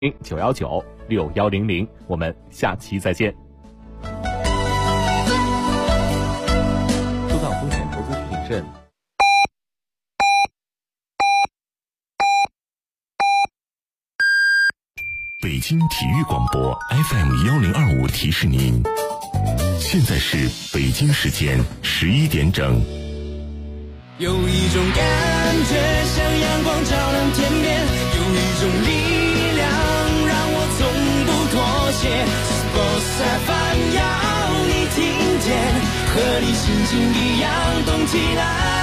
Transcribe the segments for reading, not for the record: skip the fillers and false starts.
9196100，我们下期再见。收到风险投资需谨慎。 北京体育广播 FM1025 提示您，现在是北京时间11点整。 有一种感觉像阳光照亮天边，有一种力量让我从不妥协。Sports FM 要你听见，和你心情一样动起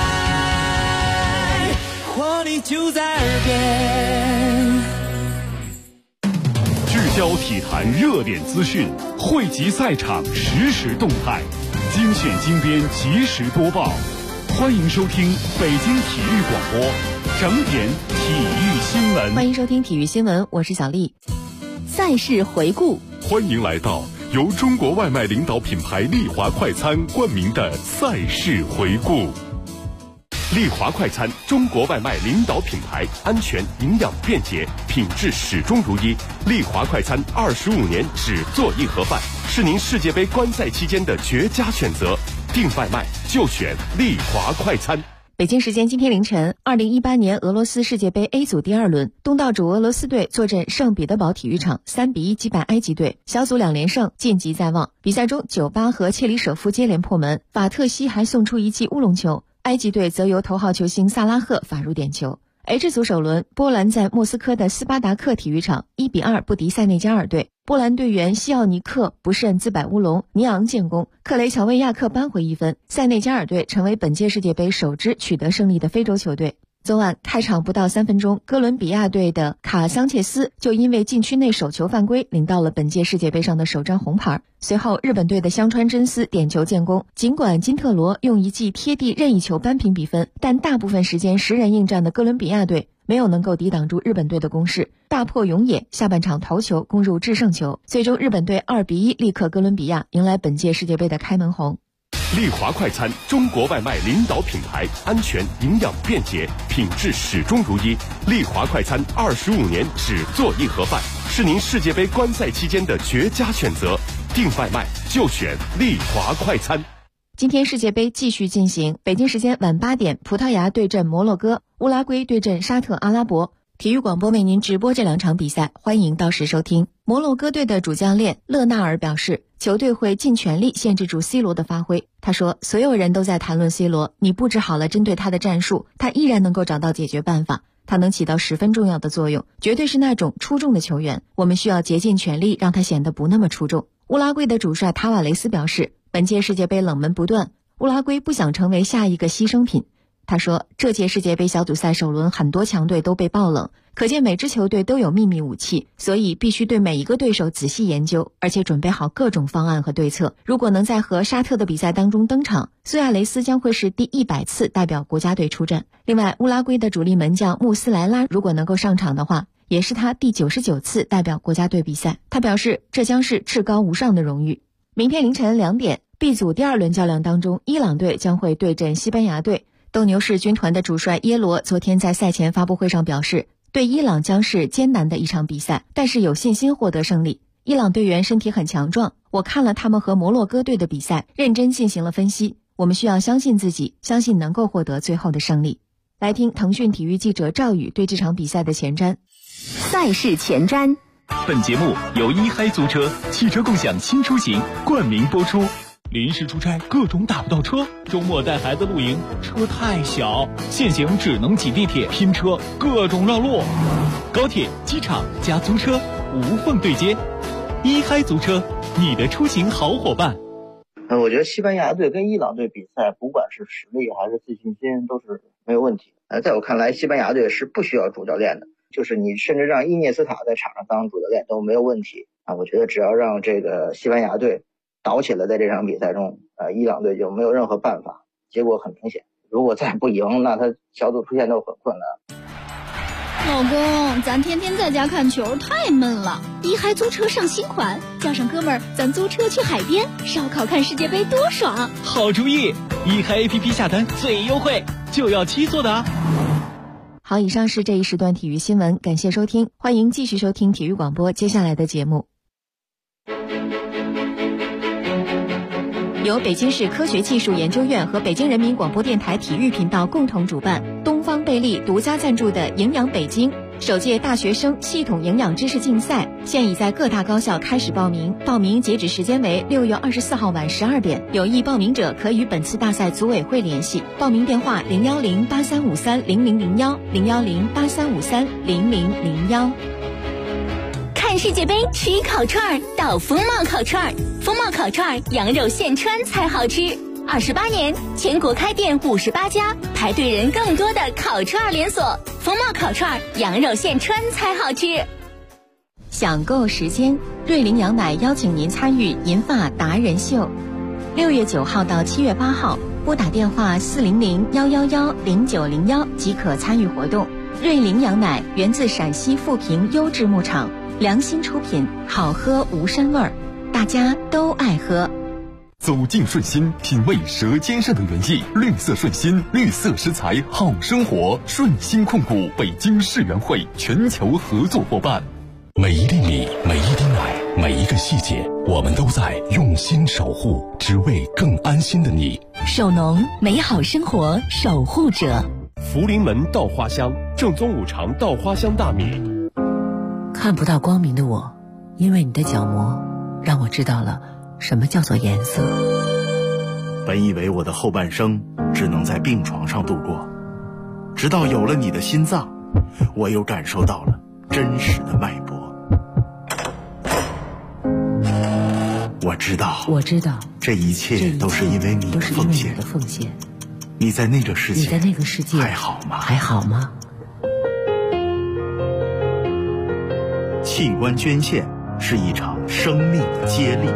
来，活力就在耳边。 聚焦体坛热点资讯，汇集赛场实时动态，精选精编及时播报。欢迎收听北京体育广播整点体育新闻。 欢迎收听体育新闻，我是小丽。赛事回顾， 欢迎来到由中国外卖领导品牌丽华快餐冠名的赛事回顾。丽华快餐，中国外卖领导品牌，安全、营养、便捷，品质始终如一。丽华快餐25年只做一盒饭，是您世界杯观赛期间的绝佳选择。订外卖就选丽华快餐。 北京时间今天凌晨，2018年俄罗斯世界杯 A 组第2轮，东道主俄罗斯队坐镇圣彼得堡体育场3-1击败埃及队，小组2连胜，晋级在望。比赛中，酒吧和切里舍夫接连破门，法特西还送出一记乌龙球，埃及队则由头号球星萨拉赫罚入点球。H 组首轮，波兰在莫斯科的斯巴达克体育场1-2不敌塞内加尔队，波兰队员西奥尼克不慎自摆乌龙，尼昂建功，克雷乔维亚克扳回1分，塞内加尔队成为本届世界杯首支取得胜利的非洲球队。昨晚开场不到3分钟，哥伦比亚队的卡桑切斯就因为禁区内手球犯规，领到了本届世界杯上的首张红牌。随后，日本队的香川真司点球建功。尽管金特罗用一记贴地任意球扳平比分，但大部分时间10人应战的哥伦比亚队没有能够抵挡住日本队的攻势，大破永野下半场头球攻入制胜球，最终日本队2-1力克哥伦比亚，迎来本届世界杯的开门红。 丽华快餐，中国外卖领导品牌，安全、营养、便捷，品质始终如一。丽华快餐25年只做一盒饭，是您世界杯观赛期间的绝佳选择。订外卖就选丽华快餐。 今天世界杯继续进行，北京时间晚8点，葡萄牙对阵摩洛哥，乌拉圭对阵沙特阿拉伯。体育广播为您直播这2场比赛，欢迎到时收听。摩洛哥队的主教练勒纳尔表示，球队会尽全力限制住 C 罗的发挥。他说，所有人都在谈论 C 罗，你布置好了针对他的战术，他依然能够找到解决办法，他能起到十分重要的作用，绝对是那种出众的球员，我们需要竭尽全力让他显得不那么出众。乌拉圭的主帅塔瓦雷斯表示，本届世界杯冷门不断，乌拉圭不想成为下一个牺牲品。他说，这届世界杯小组赛首轮很多强队都被爆冷，可见每支球队都有秘密武器，所以必须对每一个对手仔细研究，而且准备好各种方案和对策。如果能在和沙特的比赛当中登场，苏亚雷斯将会是第100次代表国家队出战。另外，乌拉圭的主力门将穆斯莱拉如果能够上场的话，也是他第99次代表国家队比赛。他表示，这将是至高无上的荣誉。明天凌晨2点，B 组第2轮较量当中，伊朗队将会对阵西班牙队。斗牛士军团的主帅耶罗昨天在赛前发布会上表示，对伊朗将是艰难的一场比赛，但是有信心获得胜利。伊朗队员身体很强壮，我看了他们和摩洛哥队的比赛，认真进行了分析，我们需要相信自己，相信能够获得最后的胜利。来听腾讯体育记者赵宇对这场比赛的前瞻。 赛事前瞻。 本节目由一嗨租车汽车共享新出行冠名播出。临时出差各种打不到车，周末带孩子露营车太小，现行只能挤地铁拼车，各种绕路。高铁、机场加租车无缝对接，一嗨租车，你的出行好伙伴。 我觉得西班牙队跟伊朗队比赛，不管是实力还是自信心都是没有问题的。在我看来，西班牙队是不需要主教练的，就是你甚至让伊涅斯塔在场上当主教练都没有问题啊。我觉得只要让这个西班牙队倒起来，在这场比赛中，伊朗队就没有任何办法。结果很明显，如果再不赢，那他小组出线都很困难。 老公，咱天天在家看球太闷了，一嗨租车上新款，叫上哥们儿，咱租车去海边烧烤看世界杯多爽！ 好主意，一嗨 APP 下单最优惠，就要7座的啊！ 好，以上是这一时段体育新闻，感谢收听，欢迎继续收听体育广播接下来的节目。由北京市科学技术研究院和北京人民广播电台体育频道共同主办，东方贝利独家赞助的营养北京首届大学生系统营养知识竞赛现已在各大高校开始报名，报名截止时间为6月24号晚12点，有意报名者可与本次大赛组委会联系，报名电话01083530001 01083530001。 看世界杯吃烤串到风貌烤串，风貌烤串羊肉现穿才好吃。28年，全国开店58家，排队人更多的烤串连锁。风貌烤串羊肉现穿才好吃。 享购时间，瑞麟羊奶邀请您参与银发达人秀，6月9号到7月8号，拨打电话400-111-0901即可参与活动。瑞麟羊奶源自陕西富平优质牧场，良心出品，好喝无膻味儿，大家都爱喝。 走进顺心，品味舌尖上的原意。绿色顺心，绿色食材好生活。顺心控股北京世园会全球合作伙伴。 每一粒米，每一滴奶，每一个细节，我们都在用心守护，只为更安心的你。 首农，美好生活守护者。 福临门稻花香，正宗五常稻花香大米。 看不到光明的我，因为你的角膜，让我知道了什么叫做颜色。 本以为我的后半生只能在病床上度过，直到有了你的心脏，我又感受到了真实的脉搏。我知道，这一切都是因为你的奉献。你在那个世界还好吗？器官捐献是一场生命的接力。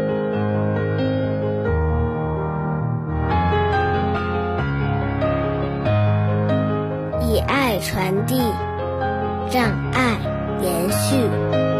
以爱传递，让爱延续。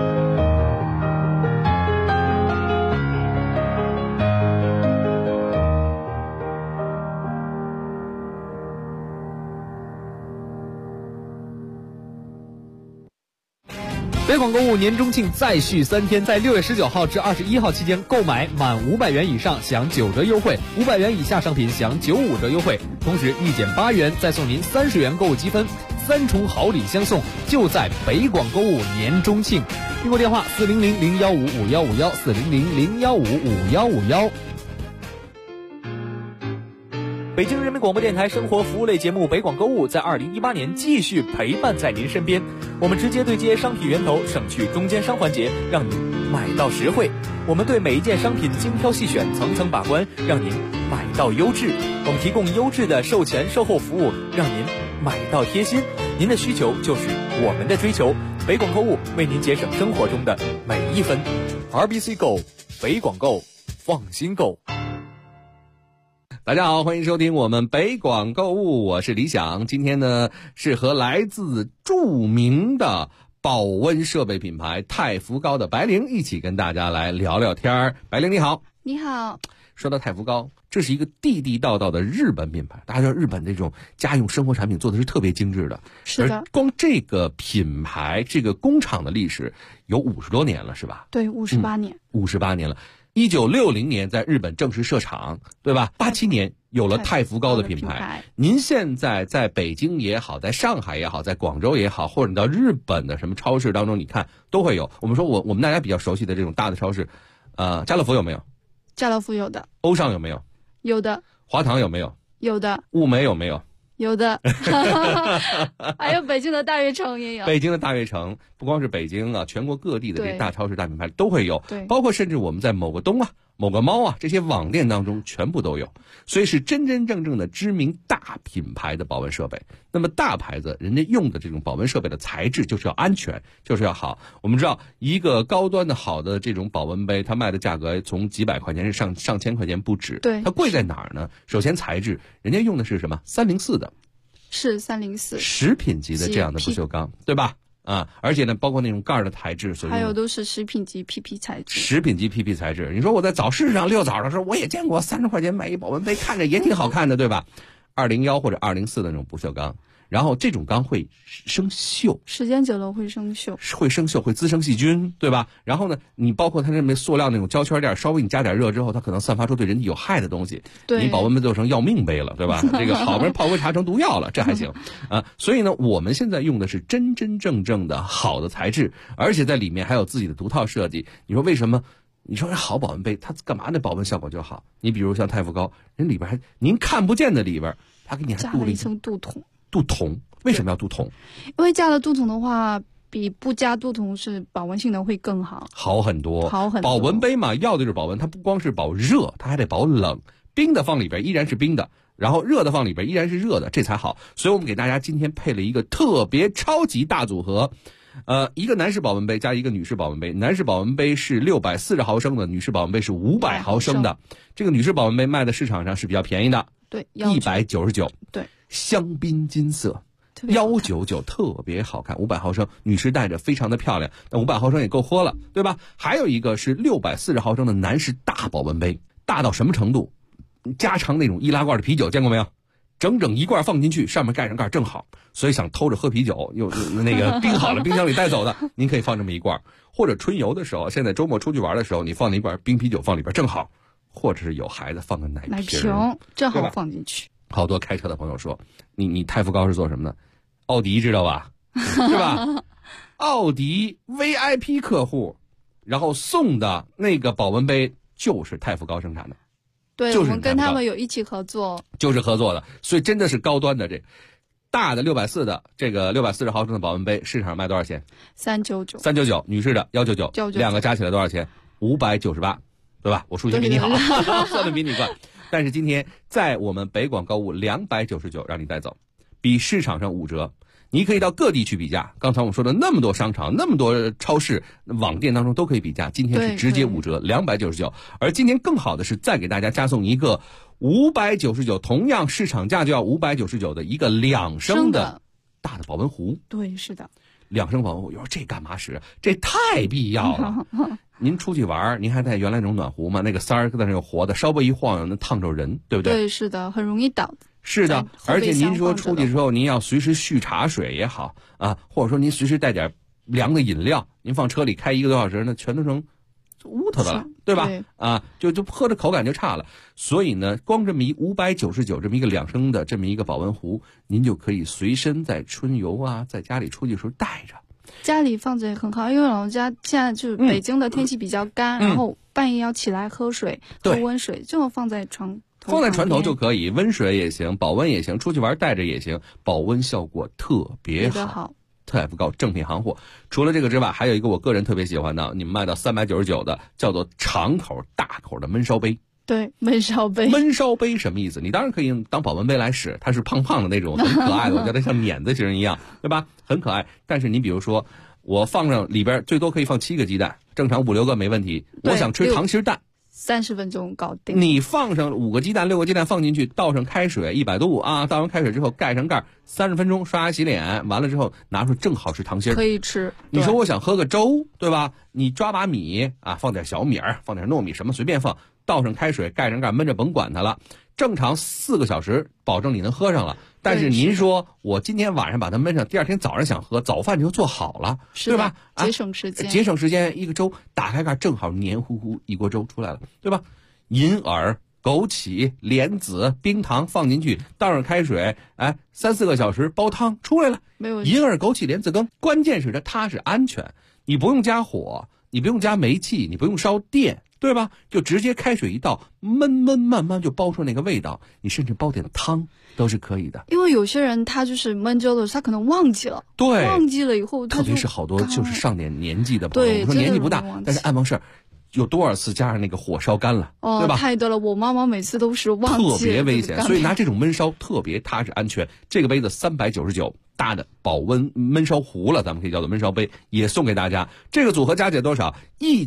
北广购物年中庆再续3天，在6月19号至21号期间，购买满500元以上享9折优惠，500元以下商品享95折优惠，同时1减8元再送您30元购物积分，3重好礼相送，就在北广购物年中庆。订购电话400-015-5151 400-015-5151。北京人民广播电台生活服务类节目《北广购物》在2018年继续陪伴在您身边。我们直接对接商品源头，省去中间商环节，让您买到实惠。我们对每一件商品精挑细选，层层把关，让您买到优质。我们提供优质的售前售后服务，让您买到贴心。您的需求就是我们的追求。北广购物为您节省生活中的每一分。RBC Go， 北广购，放心购。 大家好，欢迎收听我们北广购物，我是李想。今天呢是和来自著名的保温设备品牌太福高的白灵一起跟大家来聊聊天儿。白灵你好。 你好。 说到太福高，这是一个地地道道的日本品牌，大家知道日本这种家用生活产品做的是特别精致的。 是的。 而光这个品牌这个工厂的历史有50多年了是吧？ 对，58年。 58年了。1960年在日本正式设厂，对吧？87年有了太福高的品牌。您现在在北京也好，在上海也好，在广州也好，或者你到日本的什么超市当中，你看都会有。我们说我们大家比较熟悉的这种大的超市，家乐福有没有？ 家乐福有的。 欧尚有没有？ 有的。 华堂有没有？ 有的。 物美有没有？ 有的。还有北京的大悦城也有。 北京的大悦城不光是北京啊，全国各地的这大超市大品牌都会有，包括甚至我们在某个东啊、某个猫啊这些网店当中全部都有，所以是真真正正的知名大品牌的保温设备。那么大牌子人家用的这种保温设备的材质就是要安全，就是要好。我们知道一个高端的好的这种保温杯，它卖的价格从几百块钱是上千块钱不止。 对， 它贵在哪儿呢？首先材质，人家用的是什么304的， 是304 食品级的这样的不锈钢，对吧？啊，而且呢，包括那种盖儿的材质， 还有都是食品级 PP 材质。 食品级 PP 材质，你说我在早市上遛早的时候，我也见过30块钱买一保温杯，看着也挺好看的，对吧？201或者204的那种不锈钢， 然后这种缸会生锈， 时间久了会生锈， 会滋生细菌，对吧？然后呢，你包括它这塑料那种胶圈垫，稍微你加点热之后，它可能散发出对人体有害的东西，你保温杯就成要命杯了，对吧？这个好不容易泡杯茶成毒药了，这还行啊。所以呢，我们现在用的是真真正正的好的材质，而且在里面还有自己的独套设计。你说为什么？你说好保温杯，它干嘛那保温效果就好？你比如像太傅高，人里边还您看不见的里边，它给你还加了一层镀铜。 镀铜为什么要镀铜？ 因为加了镀铜的话，比不加镀铜是保温性能会更好， 好很多。保好很多。 温杯嘛，要的就是保温，它不光是保热，它还得保冷。冰的放里边依然是冰的，然后热的放里边依然是热的，这才好。所以我们给大家今天配了一个特别超级大组合。一个男士保温杯加一个女士保温杯，男士保温杯是640毫升的，女士保温杯是500毫升的。这个女士保温杯卖的市场上是比较便宜的， 对 ，199， 对， 香槟金色，199特别好看，500毫升，女士戴着非常的漂亮，但500毫升也够喝了，对吧？还有一个是640毫升的男士大保温杯，大到什么程度？加长那种易拉罐的啤酒见过没有？整整一罐放进去，上面盖上盖正好。所以想偷着喝啤酒，又那个冰好了，冰箱里带走的，您可以放这么一罐。或者春游的时候，现在周末出去玩的时候，你放那一罐冰啤酒放里边正好。或者是有孩子放个奶瓶正好放进去。 好多开车的朋友说，你太傅高是做什么的？奥迪知道吧？是吧？奥迪 VIP 客户，然后送的那个保温杯就是太傅高生产的。 对， 就是我们跟他们有一起合作， 就是合作的，所以真的是高端的。这大的640的这个640毫升的保温杯，市场上卖多少钱？399，女士的199，两个加起来多少钱？598，对吧？我数学比你好，算的比你快。但是今天在我们北广购物299让你带走，比市场上5折。你可以到各地去比价，刚才我们说的那么多商场、那么多超市、网店当中都可以比价，今天是直接5折，299。而今天更好的是再给大家加送一个599，同样市场价就要599的一个2升的大的保温壶。 对，是的 ，2升保温壶，有这干嘛使？这太必要了。您出去玩，您还带原来那种暖壶吗？那个塞儿在那个活的，稍微一晃能烫着人，对不对？ 对，是的，很容易倒。 是的，而且您说出去之后，您要随时续茶水也好啊，或者说您随时带点凉的饮料，您放车里开1个多小时，那全都成乌头的了，对吧？啊，就喝着口感就差了。所以呢，光这么599这么一个2升的这么一个保温壶，您就可以随身在春游啊，在家里出去的时候带着。 家里放着也很好，因为老人家现在就是北京的天气比较干，然后半夜要起来喝水，喝温水，正好放在床头就可以，温水也行，保温也行，出去玩带着也行，保温效果特别好。太傅高正品行货。除了这个之外，还有一个我个人特别喜欢的，你们卖到399的，叫做长口大口的焖烧杯。 对，焖烧杯。 焖烧杯什么意思？你当然可以当保温杯来使，它是胖胖的那种，很可爱的，我觉得像碾子型一样，对吧？很可爱。但是你比如说，我放上里边最多可以放7个鸡蛋，正常5、6个没问题。我想吃溏心蛋。 30分钟搞定。 你放上5个鸡蛋、6个鸡蛋放进去，倒上开水100度啊，倒完开水之后盖上盖，30分钟刷牙洗脸，完了之后拿出正好是溏心， 可以吃。 你说我想喝个粥，对吧？你抓把米啊，放点小米儿，放点糯米，什么随便放，倒上开水盖上盖，焖着甭管它了。正常4个小时，保证你能喝上了。但是您说我今天晚上把它焖上，第二天早上想喝，早饭就做好了，对吧？ 节省时间， 节省时间。一个粥打开盖，正好黏糊糊一锅粥出来了，对吧？银耳、枸杞、莲子、冰糖放进去，倒上开水，3、4个小时煲汤出来了。 没有银耳、枸杞、莲子羹，关键是它是安全，你不用加火，你不用加煤气，你不用烧电。对吧？就直接开水一倒，焖慢慢就煲出那个味道。你甚至煲点汤都是可以的。 因为有些人他就是焖粥的时候，他可能忘记了。 对， 忘记了以后， 特别是好多就是上点年纪的朋友，我说年纪不大，但是爱忘事儿，有多少次加上那个火烧干了，对吧？ 太多了，我妈妈每次都是忘记了， 特别危险。所以拿这种焖烧特别踏实安全。这个杯子399， 大的保温焖烧壶了，咱们可以叫做焖烧杯，也送给大家。这个组合加起来多少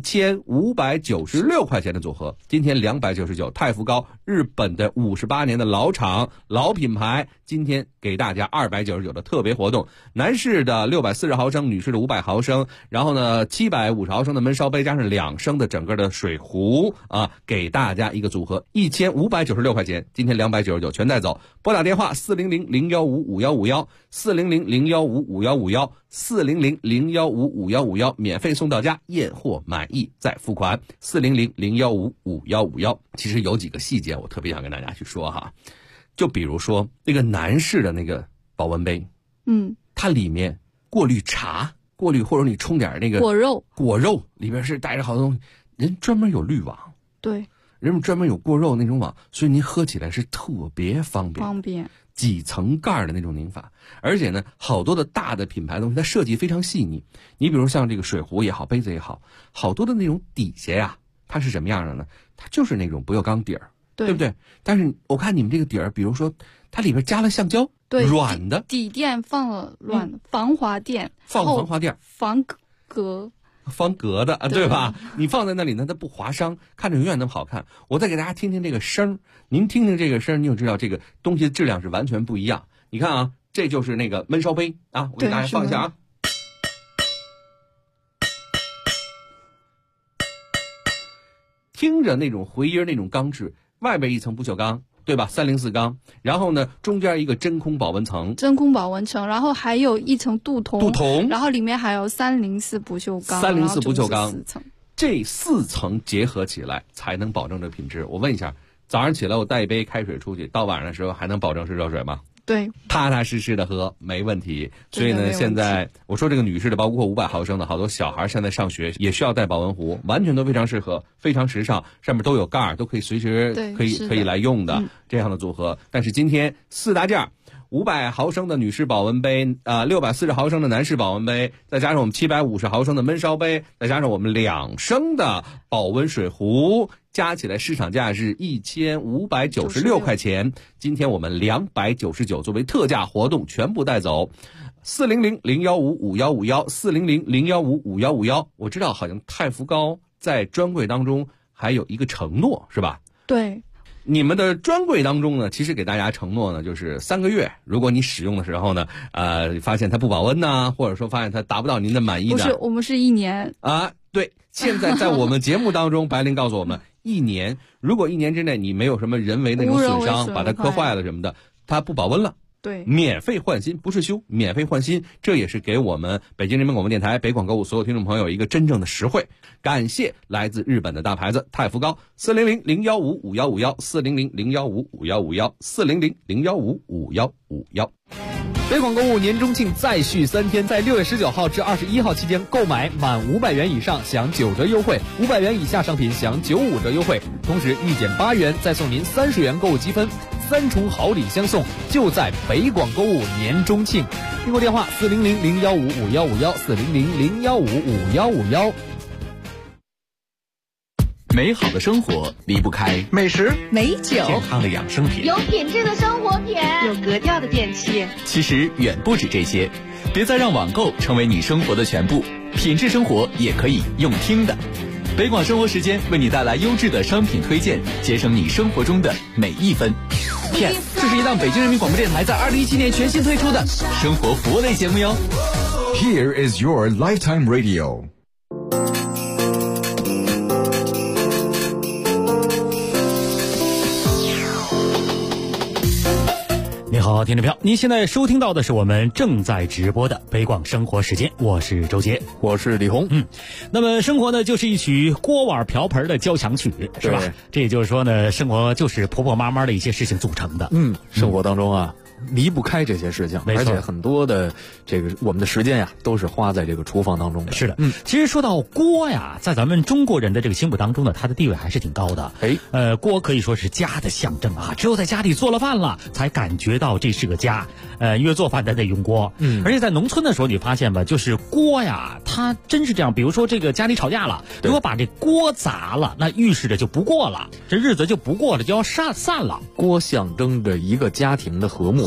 ？1596块钱的组合，今天299。太福高，日本的58年的老厂老品牌，今天给大家299的特别活动。男士的640毫升，女士的500毫升，然后呢750毫升的焖烧杯加上2升的整个的水壶啊，给大家一个组合1596块钱，今天299全带走。拨打电话400-015-5151，400-015-5151，400-015-5151，免费送到家，验货满意再付款。400-015-5151。其实有几个细节我特别想跟大家去说哈，就比如说那个男士的那个保温杯，它里面过滤茶，过滤或者你冲点那个果肉里边是带着好多东西，人专门有滤网， 对， 人们专门有过肉那种网，所以您喝起来是特别方便。几层盖的那种拧法，而且呢，好多的大的品牌的东西，它设计非常细腻。你比如像这个水壶也好，杯子也好，好多的那种底下呀，它是什么样的呢？它就是那种不锈钢底儿，对不对？但是我看你们这个底儿，比如说它里边加了橡胶， 对， 软的底垫放了软的防滑垫， 防滑垫，方格的，对吧？你放在那里呢，它不划伤，看着永远那么好看。我再给大家听听这个声，您听听这个声，你就知道这个东西的质量是完全不一样。你看啊，这就是那个焖烧杯啊，我给大家放一下啊，听着那种回音，那种钢质，外边一层不锈钢，对吧？304钢，然后呢，中间一个真空保温层， 然后还有一层镀铜，然后里面还有304不锈钢，304 不锈钢，4层，这4层结合起来才能保证这品质。我问一下，早上起来我带一杯开水出去，到晚上的时候还能保证是热水吗？ 对， 踏踏实实的喝没问题。所以呢，现在我说这个女士的，包括500毫升的，好多小孩现在上学也需要带保温壶，完全都非常适合，非常时尚，上面都有盖儿，都可以随时可以来用的这样的组合。但是今天4大件，500毫升的女士保温杯，640毫升的男士保温杯，再加上我们750毫升的焖烧杯，再加上我们2升的保温水壶，加起来市场价是1596块钱。今天我们299作为特价活动全部带走。400-015-5151，400-015-5151。我知道好像太福高在专柜当中还有一个承诺，是吧？ 对。 你们的专柜当中呢，其实给大家承诺呢，就是3个月，如果你使用的时候呢，发现它不保温呐，或者说发现它达不到您的满意的， 不是，我们是1年啊。对，现在在我们节目当中，白灵告诉我们，1年，如果1年之内你没有什么人为那种损伤，把它磕坏了什么的，它不保温了。 对， 免费换新，不是修，免费换新，这也是给我们北京人民广播电台北广购物所有听众朋友一个真正的实惠。感谢来自日本的大牌子太福高，400-015-5151，400-015-5151，400-015-5151。 北广购物年中庆再续3天，在6月19号至21号期间，购买满500元以上享9折优惠，500元以下商品享95折优惠，同时1减8元再送您30元购物积分，3重好礼相送，就在北广购物年中庆。订购电话400-015-5151，400-015-5151。 美好的生活离不开美食、 美酒、 健康的养生品、 有品质的生活品、 有格调的电器。 其实远不止这些，别再让网购成为你生活的全部，品质生活也可以用听的。北广生活时间为你带来优质的商品推荐，节省你生活中的每一分。Yes， 这是一档北京人民广播电台在2017年全新推出的生活服务类节目哟。 Here is your lifetime radio。 你好，听众朋友，您现在收听到的是我们正在直播的北广生活时间，我是周杰， 我是李红。 那么生活呢，就是一曲锅碗瓢盆的交响曲，是吧？这也就是说呢，生活就是婆婆妈妈的一些事情组成的。 生活当中啊，离不开这些事情，而且很多的这个我们的时间呀，都是花在这个厨房当中的。 是的，其实说到锅呀，在咱们中国人的这个心目当中呢，它的地位还是挺高的。锅可以说是家的象征啊，只有在家里做了饭了，才感觉到这是个家。因为做饭得用锅。而且在农村的时候，你发现吧，就是锅呀，它真是这样。比如说这个家里吵架了，如果把这锅砸了，那预示着就不过了，这日子就不过了，就要散了。 锅象征着一个家庭的和睦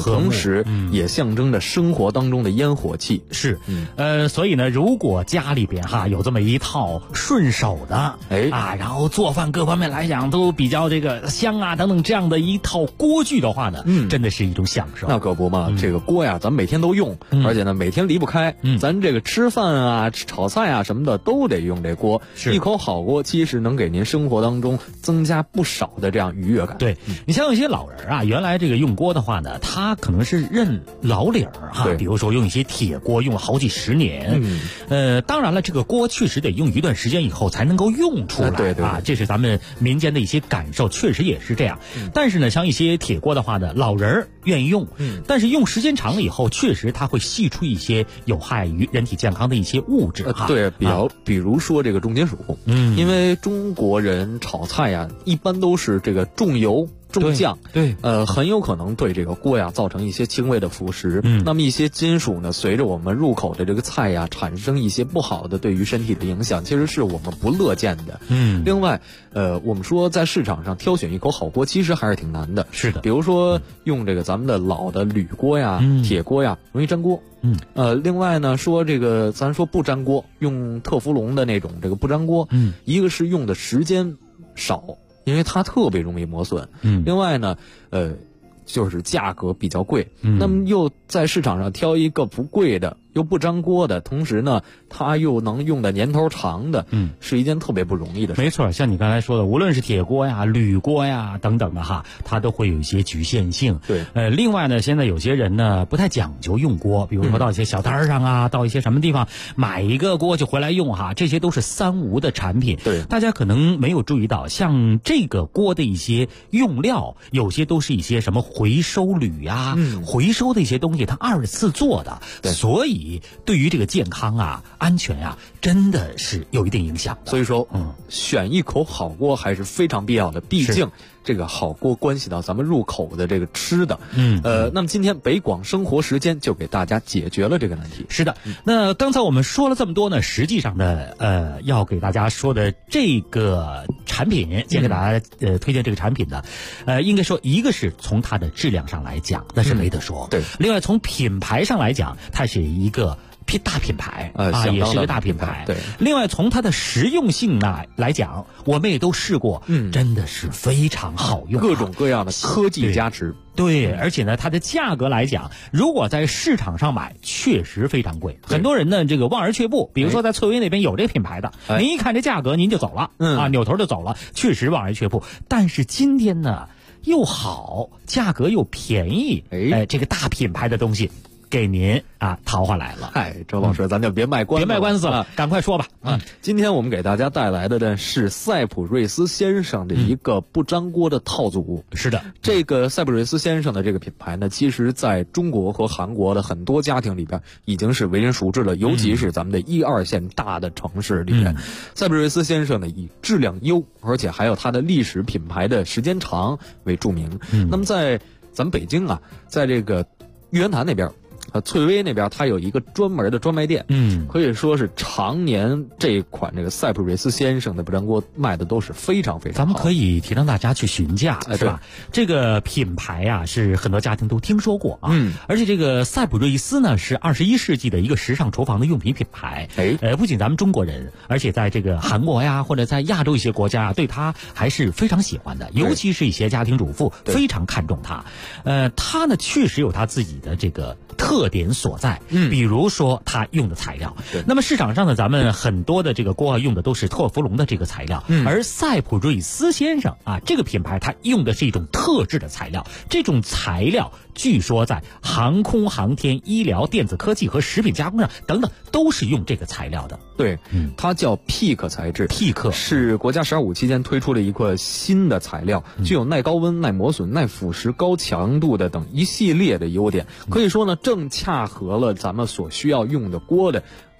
同时也象征着生活当中的烟火气。 是，所以呢，如果家里边有这么一套顺手的，然后做饭各方面来讲都比较这个香啊等等这样的一套锅具的话呢，真的是一种享受。 那可不嘛，这个锅呀，咱们每天都用，而且呢每天离不开。咱这个吃饭啊、炒菜啊什么的都得用这锅。一口好锅，其实能给您生活当中增加不少的这样愉悦感。 对，你像有些老人啊，原来这个用锅的话呢，他可能是认老理儿比如说用一些铁锅用了好几十年。当然了，这个锅确实得用一段时间以后才能够用出来。 对， 这是咱们民间的一些感受，确实也是这样。但是呢，像一些铁锅的话呢，老人愿意用，但是用时间长了以后，确实它会析出一些有害于人体健康的一些物质。 对，比如说这个重金属。因为中国人炒菜呀，一般都是这个重油重酱， 对， 很有可能对这个锅呀造成一些轻微的腐蚀。那么一些金属呢，随着我们入口的这个菜呀，产生一些不好的对于身体的影响，其实是我们不乐见的。另外，我们说在市场上挑选一口好锅，其实还是挺难的。 是的， 比如说用这个咱们的老的铝锅呀、铁锅呀，容易粘锅。另外呢，说这个咱说不粘锅，用特氟龙的那种这个不粘锅，一个是用的时间少，因为它特别容易磨损。另外呢，就是价格比较贵。那么又在市场上挑一个不贵的，又不粘锅的，同时呢，它又能用的年头长的，是一件特别不容易的事。 没错，像你刚才说的，无论是铁锅呀、铝锅呀等等的它都会有一些局限性。 对， 另外呢，现在有些人呢不太讲究用锅，比如说到一些小摊上啊，到一些什么地方买一个锅就回来用这些都是三无的产品。 对， 大家可能没有注意到，像这个锅的一些用料，有些都是一些什么回收铝呀、回收的一些东西，它2次做的，所以对于这个健康安全真的是有一定影响的。 所以说，选一口好锅还是非常必要的，毕竟这个好锅关系到咱们入口的这个吃的。那么今天北广生活时间就给大家解决了这个难题。 是的，那刚才我们说了这么多呢，实际上呢，要给大家说的这个产品，今天给大家推荐这个产品呢，应该说一个是从它的质量上来讲，那是没得说。 对， 另外从品牌上来讲，它是一个大品牌也是个大品牌。 对， 另外从它的实用性来讲，我们也都试过，真的是非常好用， 各种各样的科技加持。 对，而且呢，它的价格来讲，如果在市场上买，确实非常贵。很多人呢，这个望而却步。比如说在翠微那边有这个品牌的，您一看这价格，您就走了，扭头就走了，确实望而却步。但是今天呢，又好，价格又便宜，这个大品牌的东西给您淘回来了。 周老师，咱就别卖关子了，赶快说吧。 今天我们给大家带来的呢是赛普瑞斯先生的一个不粘锅的套组。 是的， 这个赛普瑞斯先生的这个品牌呢，其实在中国和韩国的很多家庭里边已经是为人熟知了，尤其是咱们的1、2线大的城市里边。赛普瑞斯先生呢以质量优，而且还有它的历史品牌的时间长为著名。那么在咱们北京在这个玉渊潭那边。翠微那边它有一个专门的专卖店，可以说是常年这款这个赛普瑞斯先生的不粘锅卖的都是非常非常好。 咱们可以提倡大家去询价，是吧？这个品牌是很多家庭都听说过而且这个赛普瑞斯呢是21世纪的一个时尚厨房的用品品牌。不仅咱们中国人，而且在这个韩国或者在亚洲一些国家对它还是非常喜欢的，尤其是一些家庭主妇非常看重它。它呢确实有它自己的这个特点所在，比如说它用的材料。那么市场上呢，咱们很多的这个锅用的都是特氟龙的这个材料，而赛普瑞斯先生这个品牌它用的是一种特制的材料，这种材料据说在航空航天、医疗、电子科技和食品加工上等等都是用这个材料的。 对，它叫 PEEK 材质 ，PEEK 是国家12.5期间推出了一块新的材料，具有耐高温、耐磨损、耐腐蚀、高强度的等一系列的优点，可以说呢正恰合了咱们所需要用的锅的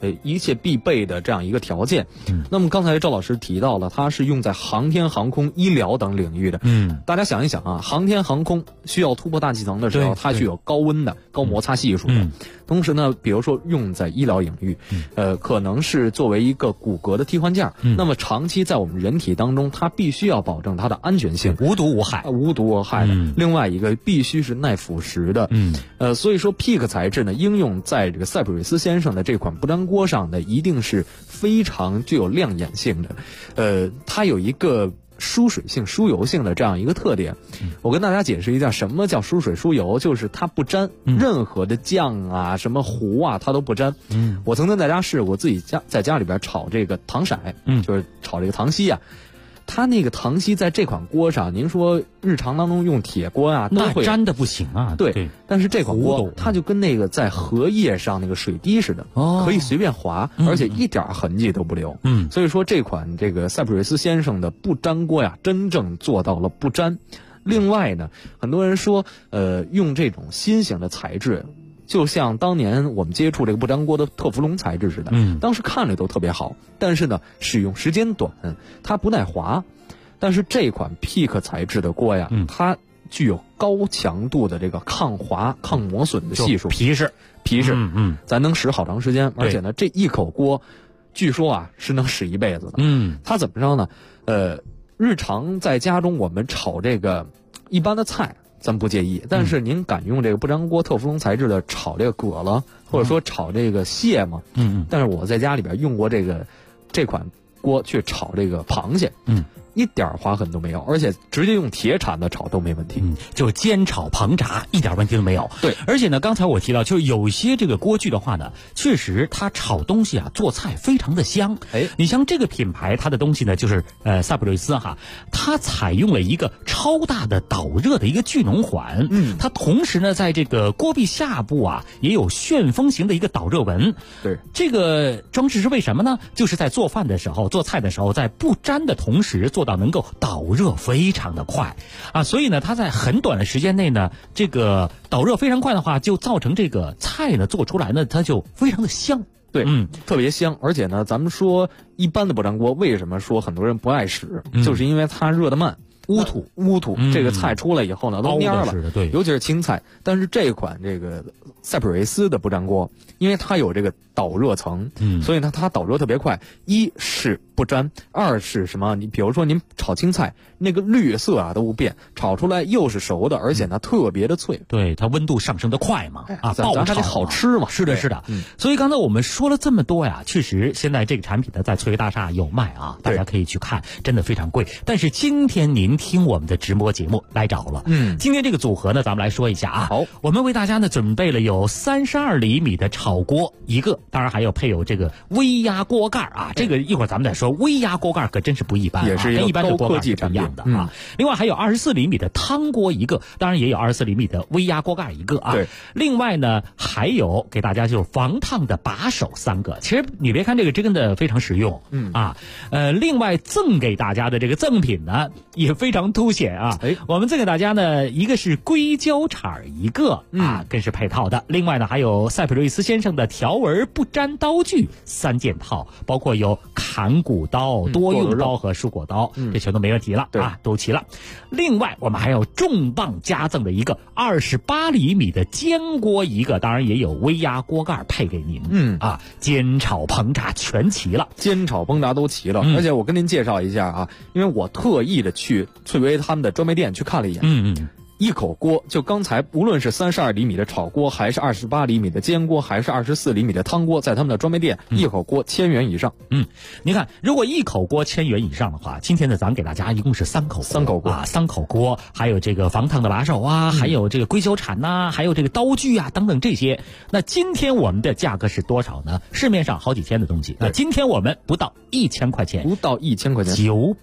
一切必备的这样一个条件。那么刚才赵老师提到了，它是用在航天航空、医疗等领域的。大家想一想啊，航天航空需要突破大气层的时候，它具有高温的、高摩擦系数的。同时呢，比如说用在医疗领域，可能是作为一个骨骼的替换件，那么长期在我们人体当中，它必须要保证它的安全性， 无毒无害， 的。另外一个必须是耐腐蚀的。所以说 PEEK 材质呢，应用在这个塞普瑞斯先生的这款不粘锅上呢，一定是非常具有亮眼性的。它有一个疏水性、疏油性的这样一个特点。我跟大家解释一下什么叫疏水疏油，就是它不沾任何的酱啊、什么糊啊，它都不沾。我曾经在家试过，自己在家里边炒这个糖色，就是炒这个糖稀啊。它那个糖稀在这款锅上，您说日常当中用铁锅啊，都会粘的不行啊。 对，但是这款锅它就跟那个在荷叶上那个水滴似的，可以随便划，而且一点痕迹都不留。所以说这款这个塞普瑞斯先生的不粘锅呀，真正做到了不粘。另外呢，很多人说，用这种新型的材质，就像当年我们接触这个不粘锅的特氟龙材质似的，当时看着都特别好，但是呢，使用时间短，它不耐滑。但是这款 PEEK 材质的锅呀，它具有高强度的这个抗滑、抗磨损的系数， 皮实， 咱能使好长时间。而且呢，这一口锅，据说啊是能使一辈子的。它怎么着呢？日常在家中我们炒这个一般的菜，咱不介意，但是您敢用这个不粘锅特氟龙材质的炒这个蛤蜊，或者说炒这个蟹吗？但是我在家里边用过这款锅去炒这个螃蟹，一点划痕都没有，而且直接用铁铲子炒都没问题。 就煎炒烹炸一点问题都没有。 对， 而且呢，刚才我提到，就是有些这个锅具的话呢，确实它炒东西啊，做菜非常的香。你像这个品牌，它的东西呢，就是塞普瑞斯哈，它采用了一个超大的导热的一个聚能环。它同时呢，在这个锅壁下部啊，也有旋风型的一个导热纹。 对， 这个装置是为什么呢？就是在做饭的时候、做菜的时候，在不粘的同时做到能够导热非常的快啊，所以呢，它在很短的时间内呢，这个导热非常快的话，就造成这个菜呢做出来呢，它就非常的香。 对，特别香。而且呢，咱们说一般的不粘锅，为什么说很多人不爱使，就是因为它热得慢。乌土，这个菜出来以后呢，都蔫了， 对， 尤其是青菜。但是这款这个塞普瑞斯的不粘锅，因为它有这个导热层，所以呢，它导热特别快。一是不粘，二是什么？你比如说您炒青菜，那个绿色啊都不变，炒出来又是熟的，而且呢特别的脆。 对，它温度上升的快嘛， 爆炒还得好吃嘛。 是的，是的。所以刚才我们说了这么多呀，确实现在这个产品呢在翠微大厦有卖啊，大家可以去看，真的非常贵。但是今天您听我们的直播节目来着了，今天这个组合呢，咱们来说一下啊。 好， 我们为大家呢准备了有32厘米的炒锅一个，当然还有配有这个微压锅盖啊。这个一会儿咱们再说，微压锅盖可真是不一般， 也是跟一般的锅盖是不一样的啊。另外还有24厘米的汤锅一个，当然也有24厘米的微压锅盖一个啊。 对， 另外呢还有给大家就是防烫的把手3个。其实你别看这个真的非常实用，另外赠给大家的这个赠品呢也非常凸显啊。我们赠给大家呢一个是硅胶铲一个啊，更是配套的。另外呢还有塞普瑞斯先生的条纹不粘刀具3件套，包括有砍骨刀、多用刀和蔬果刀，这全都没问题了啊，都齐了。另外我们还有重磅加赠的一个28厘米的煎锅一个，当然也有微压锅盖配给您。煎炒烹炸全齐了， 煎炒烹炸都齐了。而且我跟您介绍一下啊，因为我特意的去翠微他们的专卖店去看了一眼。一口锅，就刚才无论是32厘米的炒锅，还是28厘米的煎锅，还是24厘米的汤锅，在他们的专卖店，一口锅1000元以上。 你看，如果一口锅1000元以上的话，今天呢，咱给大家一共是3口锅啊，3口锅，还有这个防烫的把手啊，还有这个硅胶铲呐，还有这个刀具啊等等这些。那今天我们的价格是多少呢？市面上好几千的东西，那今天我们不到1000块钱， 不到1000块钱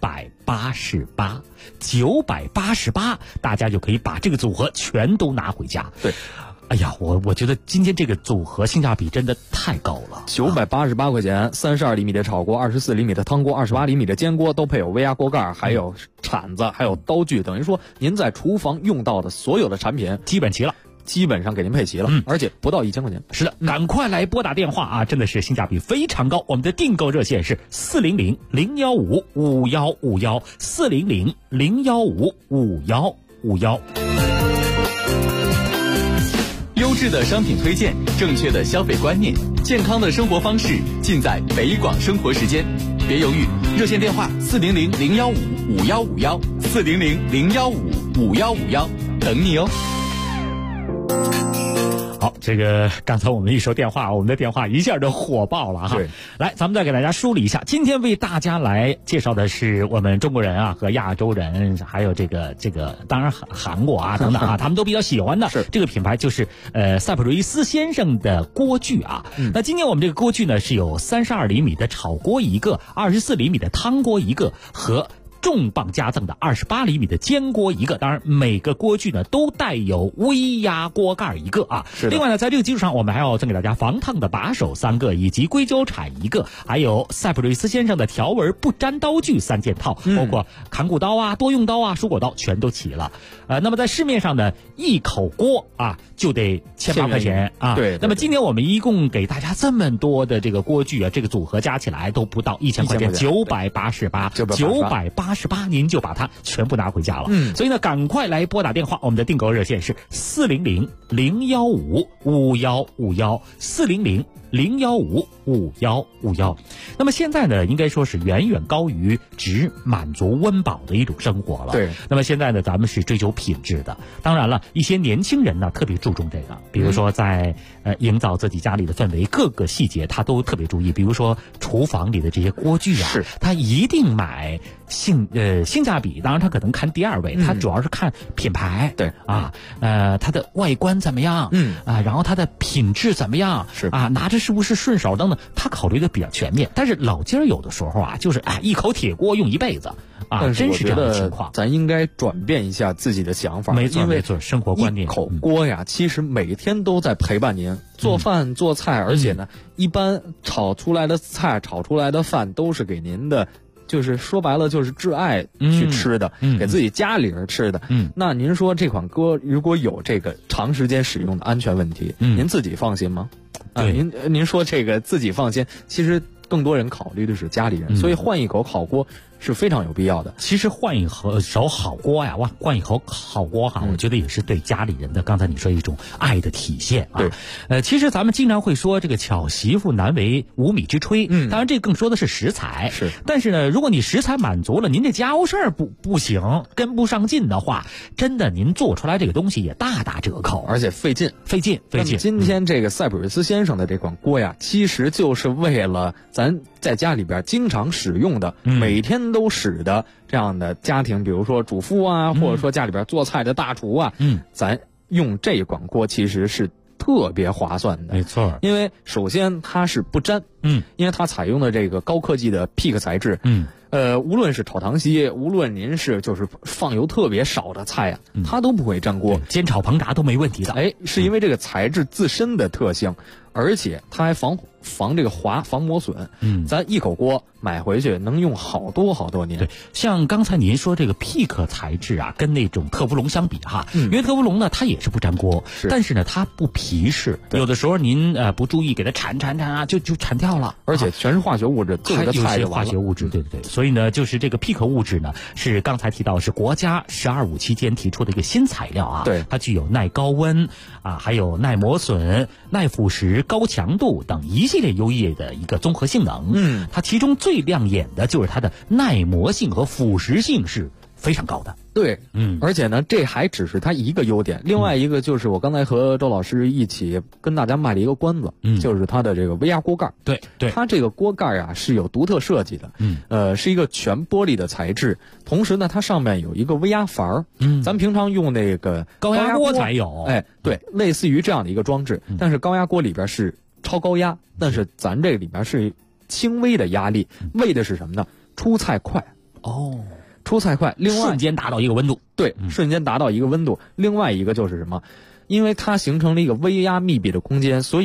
，988，大家就可以把这个组合全都拿回家。 对， 哎呀，我觉得今天这个组合性价比真的太高了 ，988块钱，32厘米的炒锅，24厘米的汤锅，28厘米的煎锅，都配有微压锅盖，还有铲子，还有刀具，等于说您在厨房用到的所有的产品基本齐了。 基本上给您配齐了，而且不到1000块钱。 是的，赶快来拨打电话啊，真的是性价比非常高。我们的订购热线是400-015-5151，400-015-5151。 优质的商品推荐，正确的消费观念，健康的生活方式，尽在北广生活时间。别犹豫，热线电话400-015-5151，400-015-5151，等你哦。 好，这个刚才我们一说电话，我们的电话一下就火爆了哈。 对， 来，咱们再给大家梳理一下，今天为大家来介绍的是我们中国人啊和亚洲人，还有这个，当然韩国啊等等啊，他们都比较喜欢的这个品牌就是塞普瑞斯先生的锅具啊。那今天我们这个锅具呢是有32厘米的炒锅一个，24厘米的汤锅一个和重磅加赠的28厘米的煎锅一个，当然每个锅具呢都带有微压锅盖一个啊。另外呢，在这个基础上，我们还要赠给大家防烫的把手3个，以及硅胶铲1个，还有塞普瑞斯先生的条纹不粘刀具3件套，包括砍骨刀啊、多用刀啊、蔬果刀全都齐了。那么在市面上呢，一口锅啊就得1800块钱啊。 对。 那么今年我们一共给大家这么多的这个锅具啊，这个组合加起来都不到1000块钱，988您就把它全部拿回家了。所以呢，赶快来拨打电话，我们的订购热线是400-015-5151，400-015-5151。那么现在呢，应该说是远远高于只满足温饱的一种生活了。 对。 那么现在呢，咱们是追求品质的。当然了，一些年轻人呢特别注重这个，比如说在营造自己家里的氛围，各个细节他都特别注意。比如说厨房里的这些锅具啊，他一定买性价比。当然他可能看第2位，他主要是看品牌。 对啊，它的外观怎么样？然后它的品质怎么样？ 是啊，拿着是不是顺手等等，他考虑的比较全面。但是老今儿有的时候啊，就是一口铁锅用一辈子啊，真是这样的情况。 咱应该转变一下自己的想法， 没错，生活观念。 一口锅呀，其实每天都在陪伴您做饭做菜，而且呢，一般炒出来的菜、炒出来的饭都是给您的。就是说白了，就是挚爱去吃的，给自己家里人吃的。那您说这款锅如果有这个长时间使用的安全问题，您自己放心吗？您说这个自己放心，其实更多人考虑的是家里人，所以换一口好锅是非常有必要的。 其实换一手好锅呀，换一口好锅哈，我觉得也是对家里人的，刚才你说一种爱的体现啊。 对， 其实咱们经常会说这个巧媳妇难为无米之炊，当然这更说的是食材。 是， 但是呢，如果你食材满足了，您这家务事儿不行，跟不上劲的话，真的您做出来这个东西也大打折扣， 而且费劲。今天这个塞普瑞斯先生的这款锅呀，其实就是为了咱在家里边经常使用的，每天都使的这样的家庭，比如说主妇啊，或者说家里边做菜的大厨啊，咱用这一款锅其实是特别划算的。 没错， 因为首先它是不粘，因为它采用的这个高科技的 PEEK 材质，无论是炒糖稀，无论您是就是放油特别少的菜啊，它都不会粘锅， 煎炒烹炸都没问题的。 是因为这个材质自身的特性，而且它还防这个防磨损。咱一口锅买回去能用好多年。 对，像刚才您说这个 PEEK 材质啊，跟那种特氟龙相比哈，因为特氟龙呢它也是不粘锅，但是呢它不皮实，有的时候您不注意给它铲啊，就铲掉了， 而且全是化学物质， 还有些化学物质，对。所以呢，就是这个 PEEK 物质呢，是刚才提到是国家“12.5”期间提出的一个新材料啊。 对， 它具有耐高温啊，还有耐磨损、耐腐蚀、高强度等一系列优异的一个综合性能。它其中最亮眼的就是它的耐磨性和腐蚀性是非常高的。 对，而且呢，这还只是它一个优点，另外一个就是我刚才和周老师一起跟大家卖了一个关子，就是它的这个微压锅盖。 对， 它这个锅盖啊是有独特设计的，是一个全玻璃的材质，同时呢，它上面有一个微压阀。咱平常用那个高压锅才有， 对，类似于这样的一个装置，但是高压锅里边是超高压，但是咱这里边是轻微的压力，为的是什么呢？出菜快。出菜快，另外瞬间达到一个温度。 对，瞬间达到一个温度。另外一个就是什么？因为它形成了一个微压密闭的空间，所以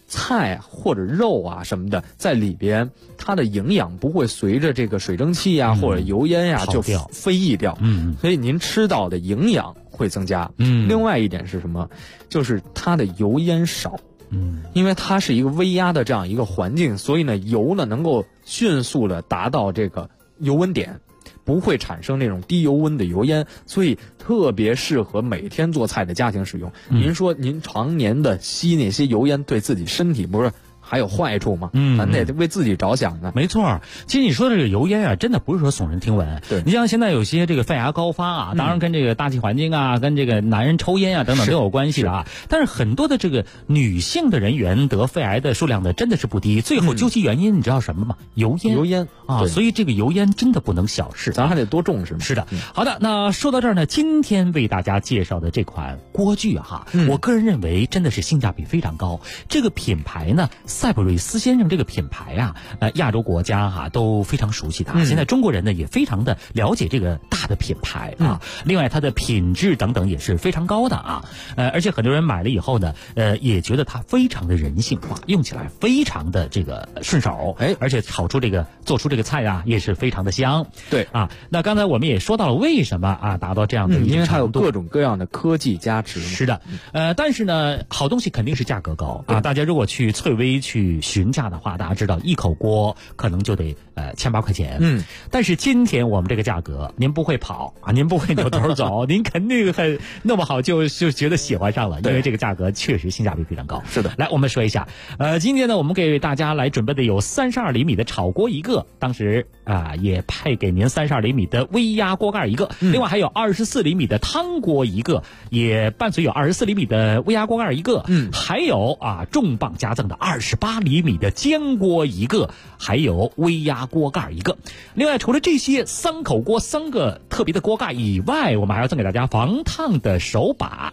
菜或者肉啊什么的在里边，它的营养不会随着这个水蒸气啊或者油烟呀就飞逸掉，所以您吃到的营养会增加。另外一点是什么？就是它的油烟少。因为它是一个微压的这样一个环境，所以呢油呢能够迅速的达到这个油温点，不会产生那种低油温的油烟，所以特别适合每天做菜的家庭使用。您说您常年的吸那些油烟，对自己身体不是还有坏处吗？咱得为自己着想呢。 没错，其实你说的这个油烟啊，真的不是说耸人听闻。 对， 你像现在有些这个肺癌高发啊，当然跟这个大气环境啊，跟这个男人抽烟啊等等都有关系的啊。但是很多的这个女性的人员得肺癌的数量呢，真的是不低。最后究其原因，你知道什么吗？油烟啊，所以这个油烟真的不能小视， 咱还得多重视。 是的，好的，那说到这儿呢，今天为大家介绍的这款锅具哈，我个人认为真的是性价比非常高。这个品牌呢，赛普瑞斯先生这个品牌啊，亚洲国家哈都非常熟悉它。现在中国人呢也非常的了解这个大的品牌啊。另外它的品质等等也是非常高的啊。而且很多人买了以后呢，也觉得它非常的人性化，用起来非常的这个顺手，而且做出这个菜啊也是非常的香。 对啊，那刚才我们也说到了为什么啊达到这样的一种程度， 因为它有各种各样的科技加持。 是的，但是呢，好东西肯定是价格高啊。大家如果去翠微去询价的话，大家知道一口锅可能就得1800块钱。但是今天我们这个价格，您不会跑啊，您不会扭头走，您肯定很弄不好就觉得喜欢上了，因为这个价格确实性价比非常高。 是的， 来我们说一下，今天呢我们给大家来准备的有32厘米的炒锅一个，当时也配给您32厘米的微压锅盖一个，另外还有24厘米的汤锅一个，也伴随有24厘米的微压锅盖一个，还有重磅加赠的28厘米的煎锅一个，还有微压锅盖一个。另外除了这些3口锅3个特别的锅盖以外，我们还要赠给大家防烫的手把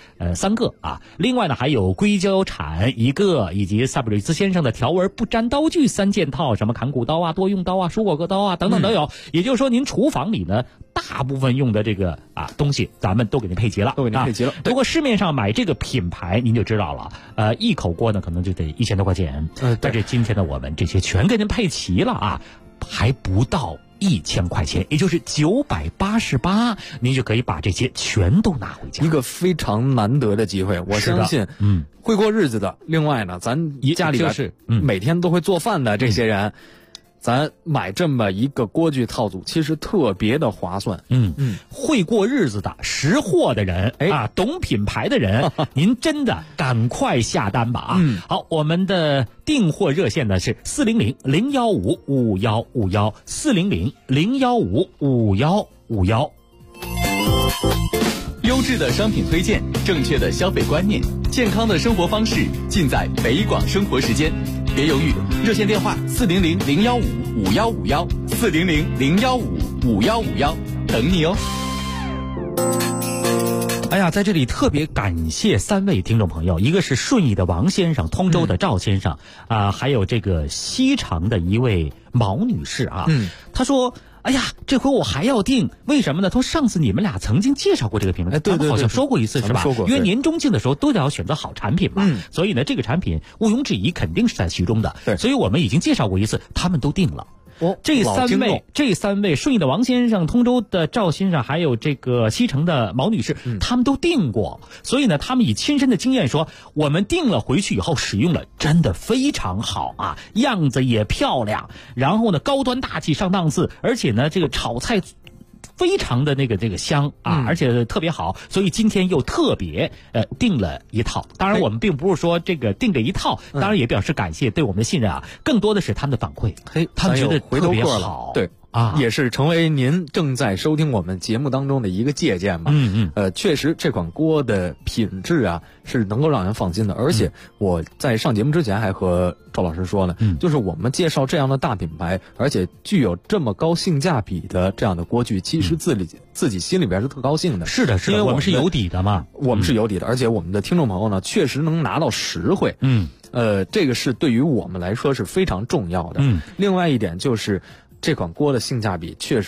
3个啊。另外呢还有硅胶铲1个，以及赛普瑞斯先生的条纹不粘刀具3件套，什么砍骨刀啊、多用刀啊、蔬果割刀啊等等都有。也就是说您厨房里呢大部分用的这个东西咱们都给您配齐了，如果市面上买这个品牌您就知道了，一口锅呢可能就得1000多块钱，但是今天呢我们这些全给您配齐了啊，还不到1000块钱，也就是988，您就可以把这些全都拿回家， 一个非常难得的机会。我相信，会过日子的。另外呢，咱家里边是每天都会做饭的这些人，咱买这么一个锅具套组，其实特别的划算。 会过日子的、识货的人，懂品牌的人，您真的赶快下单吧啊！好，我们的订货热线呢是400-015-5151，400-015-5151。 优质的商品推荐，正确的消费观念，健康的生活方式，尽在北广生活时间。别犹豫，热线电话400-015-5151，400-015-5151，等你哦。 哎呀，在这里特别感谢3位听众朋友，一个是顺义的王先生，通州的赵先生，还有这个西城的一位毛女士啊。他说，哎呀，这回我还要订，为什么呢？他说上次你们俩曾经介绍过这个品牌， 对， 好像说过一次是吧？ 说过， 因为年终庆的时候都得要选择好产品嘛，所以呢，这个产品毋庸置疑肯定是在其中的。 对， 所以我们已经介绍过一次，他们都订了。这三位顺义的王先生、通州的赵先生，还有这个西城的毛女士，他们都订过，所以呢，他们以亲身的经验说，我们订了回去以后使用了，真的非常好啊，样子也漂亮，然后呢，高端大气上档次，而且呢，这个炒菜非常的这个香啊，而且特别好，所以今天又特别订了一套。当然我们并不是说这个订这一套，当然也表示感谢对我们的信任啊，更多的是他们的反馈，他们觉得特别好。 对也是成为您正在收听我们节目当中的一个借鉴嘛。确实这款锅的品质啊是能够让人放心的，而且我在上节目之前还和赵老师说了，就是我们介绍这样的大品牌，而且具有这么高性价比的这样的锅具，其实自己心里边是特高兴的。 是的，因为我们是有底的嘛， 我们是有底的，而且我们的听众朋友呢，确实能拿到实惠。这个是对于我们来说是非常重要的。另外一点就是这款锅的性价比确实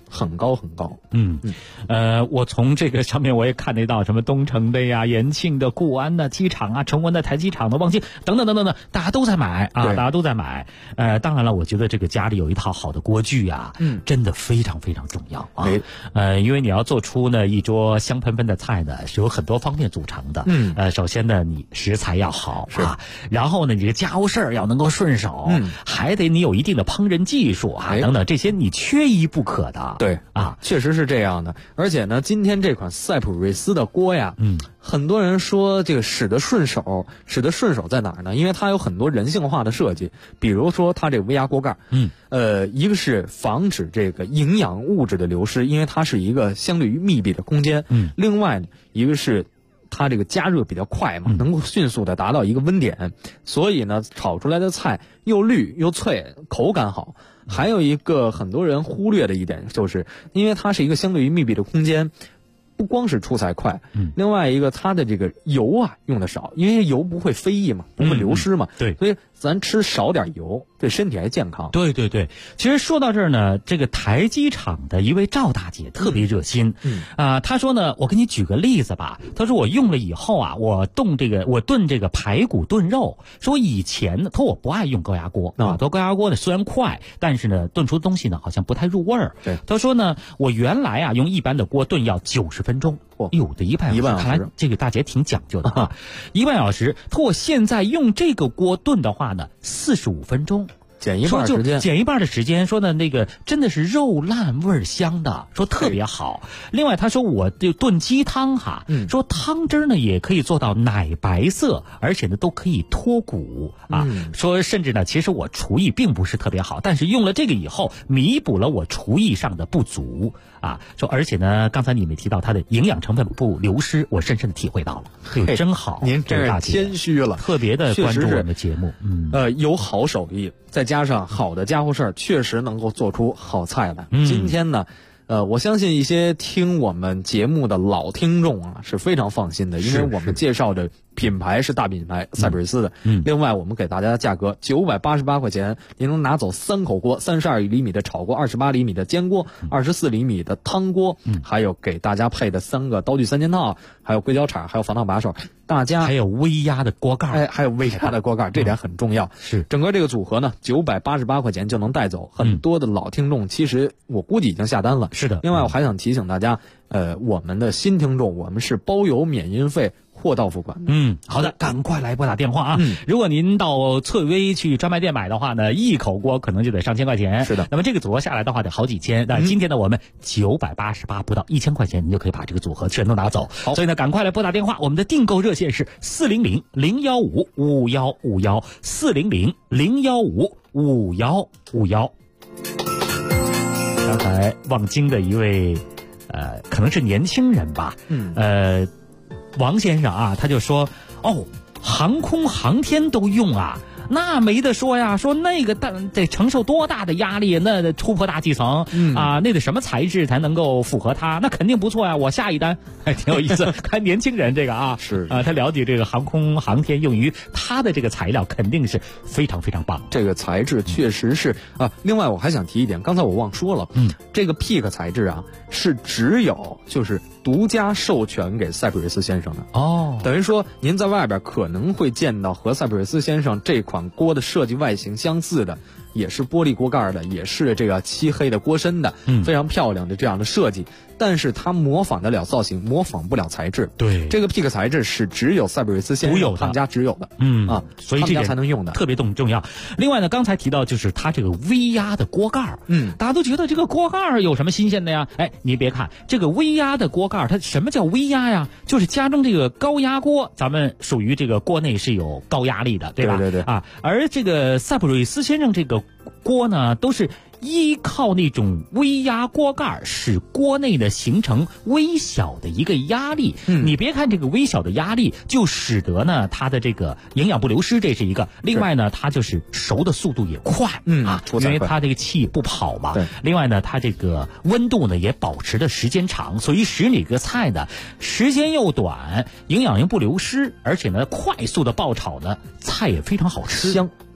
很高很高。 我从这个上面我也看得到什么东城的呀、延庆的、固安的机场啊、崇文的台机场的、望京等等等等等，大家都在买啊，大家都在买。当然了，我觉得这个家里有一套好的锅具啊，真的非常非常重要啊。因为你要做出呢一桌香喷喷的菜呢，是有很多方面组成的。首先呢，你食材要好啊，然后呢，你这家务事儿要能够顺手，还得你有一定的烹饪技术啊，等等，这些你缺一不可的。 对啊， 确实是这样的。而且呢，今天这款赛普锐斯的锅呀，很多人说这个使得顺手在哪儿呢？因为它有很多人性化的设计，比如说它这个微压锅盖，一个是防止这个营养物质的流失，因为它是一个相对于密闭的空间，另外呢，一个是它这个加热比较快嘛，能够迅速的达到一个温点，所以呢，炒出来的菜又绿又脆，口感好。还有一个很多人忽略的一点，就是因为它是一个相对于密闭的空间，不光是出菜快，另外一个它的这个油啊用的少，因为油不会飞溢嘛，不会流失嘛， 对， 所以咱吃少点油，对身体还健康。 对对对，其实说到这儿呢，这个台机厂的一位赵大姐特别热心，她说呢，我给你举个例子吧，她说我用了以后啊，我炖这个排骨炖肉，说以前呢，她说我不爱用高压锅啊，高压锅呢虽然快，但是呢炖出东西呢好像不太入味儿。 对， 她说呢，我原来啊用一般的锅炖要90分钟。有的1半小时，看来这个大姐挺讲究的啊！1半小时，她说我现在用这个锅炖的话呢，45分钟。 减一半时间， 减一半的时间，说呢那个真的是肉烂味儿香的，说特别好。另外他说我这炖鸡汤哈，说汤汁呢也可以做到奶白色，而且呢都可以脱骨啊。说甚至呢其实我厨艺并不是特别好，但是用了这个以后弥补了我厨艺上的不足啊。说而且呢刚才你们提到它的营养成分不流失，我深深的体会到了，对，真好。 您真是谦虚了， 特别的关注我们的节目， 有好手艺。再加上好的家伙事儿，确实能够做出好菜来。今天呢，我相信一些听我们节目的老听众啊是非常放心的，因为我们介绍的品牌是大品牌赛普锐斯的。另外我们给大家的价格988块钱，您能拿走3口锅，32厘米的炒锅，28厘米的煎锅，24厘米的汤锅，还有给大家配的3个刀具3件套，还有硅胶铲，还有防烫把手。大家还有微压的锅盖， 还有微压的锅盖，这点很重要。 是整个这个组合呢，988块钱就能带走。很多的老听众其实我估计已经下单了。 是的。 另外我还想提醒大家，我们的新听众，我们是包邮免运费，货到付款。 好的，赶快来拨打电话啊！如果您到翠微去专卖店买的话呢，一口锅可能就得上千块钱。 是的。 那么这个组合下来的话得好几千，但今天呢我们988不到1000块钱，你就可以把这个组合全都拿走。 好， 所以呢赶快来拨打电话，我们的订购热线是400-015-5151，400-015-5151。刚才望京的一位可能是年轻人吧，王先生啊，他就说航空航天都用啊，那没得说呀，说那个得承受多大的压力，那突破大气层啊，那得什么材质才能够符合它？那肯定不错呀，我下一单还挺有意思。看年轻人这个啊， 是他了解这个航空航天用于他的这个材料肯定是非常非常棒。 这个材质确实是啊。另外我还想提一点，刚才我忘说了，这个 PEEK 材质啊是只有就是独家授权给赛普锐斯先生的等于说您在外边可能会见到和赛普锐斯先生这款锅的设计外形相似的，也是玻璃锅盖的，也是这个漆黑的锅身的，非常漂亮的这样的设计，但是它模仿得了造型，模仿不了材质。 对， 这个 PEEK 材质是只有赛普锐斯先生他们家只有的， 所以这家才能用的， 特别重要。另外呢，刚才提到就是它这个微压的锅盖，大家都觉得这个锅盖有什么新鲜的呀？哎，你别看这个微压的锅盖，它什么叫微压呀？就是家中这个高压锅，咱们属于这个锅内是有高压力的，对吧？ 对啊，而这个赛普锐斯先生这个锅呢，都是依靠那种微压锅盖使锅内的形成微小的一个压力。你别看这个微小的压力，就使得呢它的这个营养不流失，这是一个。另外呢，它就是熟的速度也快因为它这个气不跑嘛。另外呢，它这个温度呢也保持的时间长，所以使你个菜呢时间又短，营养又不流失，而且呢快速的爆炒呢菜也非常好吃。 香。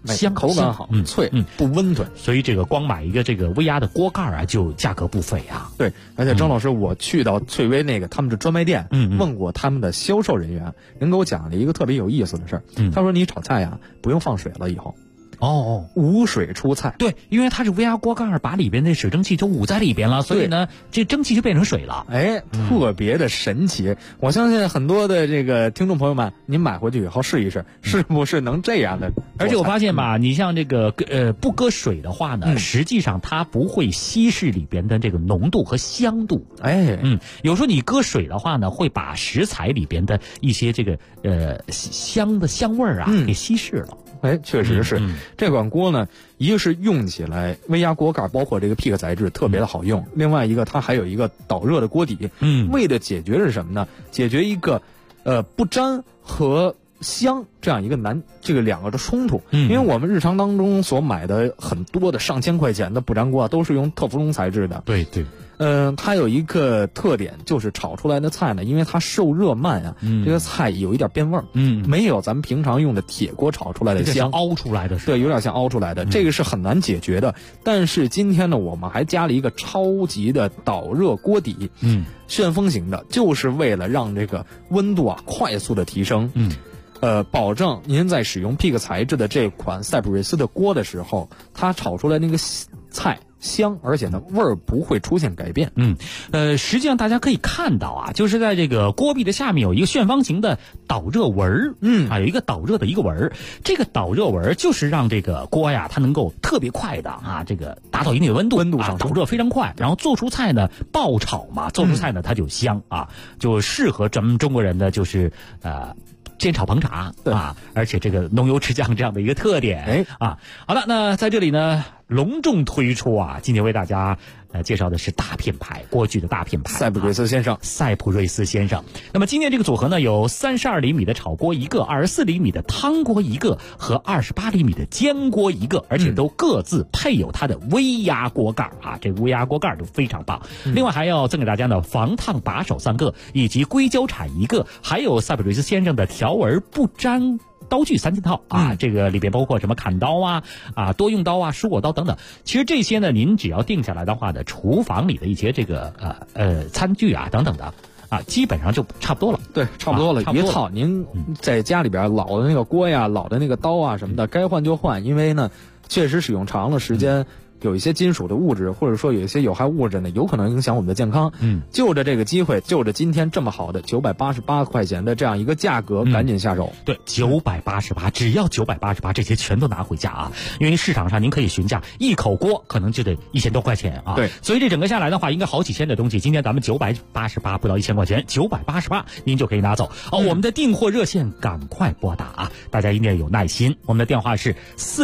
香， 口感好，脆，不温吞。 所以这个光买一个这个微压的锅盖啊，就价格不菲啊。 对，而且张老师，我去到翠微那个他们的专卖店，问过他们的销售人员，人给我讲了一个特别有意思的事儿。他说你炒菜呀，不用放水了以后。无水出菜。 对，因为它是微压锅盖把里边的水蒸气就捂在里边了，所以呢，这蒸汽就变成水了。 特别的神奇。我相信很多的这个听众朋友们，您买回去以后试一试，是不是能这样的？ 而且我发现吧，你像这个不搁水的话呢，实际上它不会稀释里边的这个浓度和香度。有时候你搁水的话呢，会把食材里边的一些这个香味儿啊给稀释了。 确实是。这款锅呢，一个是用起来微压锅盖，包括这个 PIK 材质特别的好用。另外一个，它还有一个导热的锅底。为的解决是什么呢？解决一个不粘和香这样一个这个两个的冲突。因为我们日常当中所买的很多的上千块钱的不粘锅都是用特氟龙材质的。 对。 它有一个特点，就是炒出来的菜呢，因为它受热慢啊，这个菜有一点变味儿。没有咱们平常用的铁锅炒出来的香， 凹出来的。 对，有点像凹出来的，这个是很难解决的。但是今天呢，我们还加了一个超级的导热锅底，旋风型的，就是为了让这个温度快速的提升。保证您在使用 PIK 材质的这款赛普瑞斯的锅的时候，它炒出来那个菜香，而且呢味儿不会出现改变。 实际上大家可以看到啊，就是在这个锅壁的下面有一个旋方形的导热纹儿，有一个导热的一个纹儿。这个导热纹儿就是让这个锅呀，它能够特别快的这个达到一定的温度上导热非常快，然后做出菜呢爆炒嘛，做出菜呢它就香就适合咱们中国人的就是煎炒烹炸而且这个浓油赤酱这样的一个特点好了，那在这里呢隆重推出今天为大家介绍的是大品牌锅具的大品牌赛普瑞斯先生。那么今天这个组合呢，有32厘米的炒锅一个，24厘米的汤锅一个和28厘米的煎锅一个，而且都各自配有它的微压锅盖这个微压锅盖就非常棒。另外还要赠给大家呢防烫把手3个，以及硅胶铲1个，还有赛普瑞斯先生的条纹不粘刀具3件套这个里边包括什么砍刀多用刀蔬果刀等等。其实这些呢，您只要定下来的话呢，厨房里的一些这个餐具等等的基本上就差不多了。 对，差不多了，一套。您在家里边老的那个锅老的那个刀什么的，该换就换，因为呢，确实使用长了时间。有一些金属的物质，或者说有一些有害物质呢，有可能影响我们的健康。就着这个机会，就着今天这么好的988块钱的这样一个价格，赶紧下手。 对，988，只要988，这些全都拿回家因为市场上您可以询价，一口锅可能就得1000多块钱对， 所以这整个下来的话，应该好几千的东西。今天咱们988不到1000块钱，988您就可以拿走我们的订货热线赶快拨打大家一定要有耐心。我们的电话是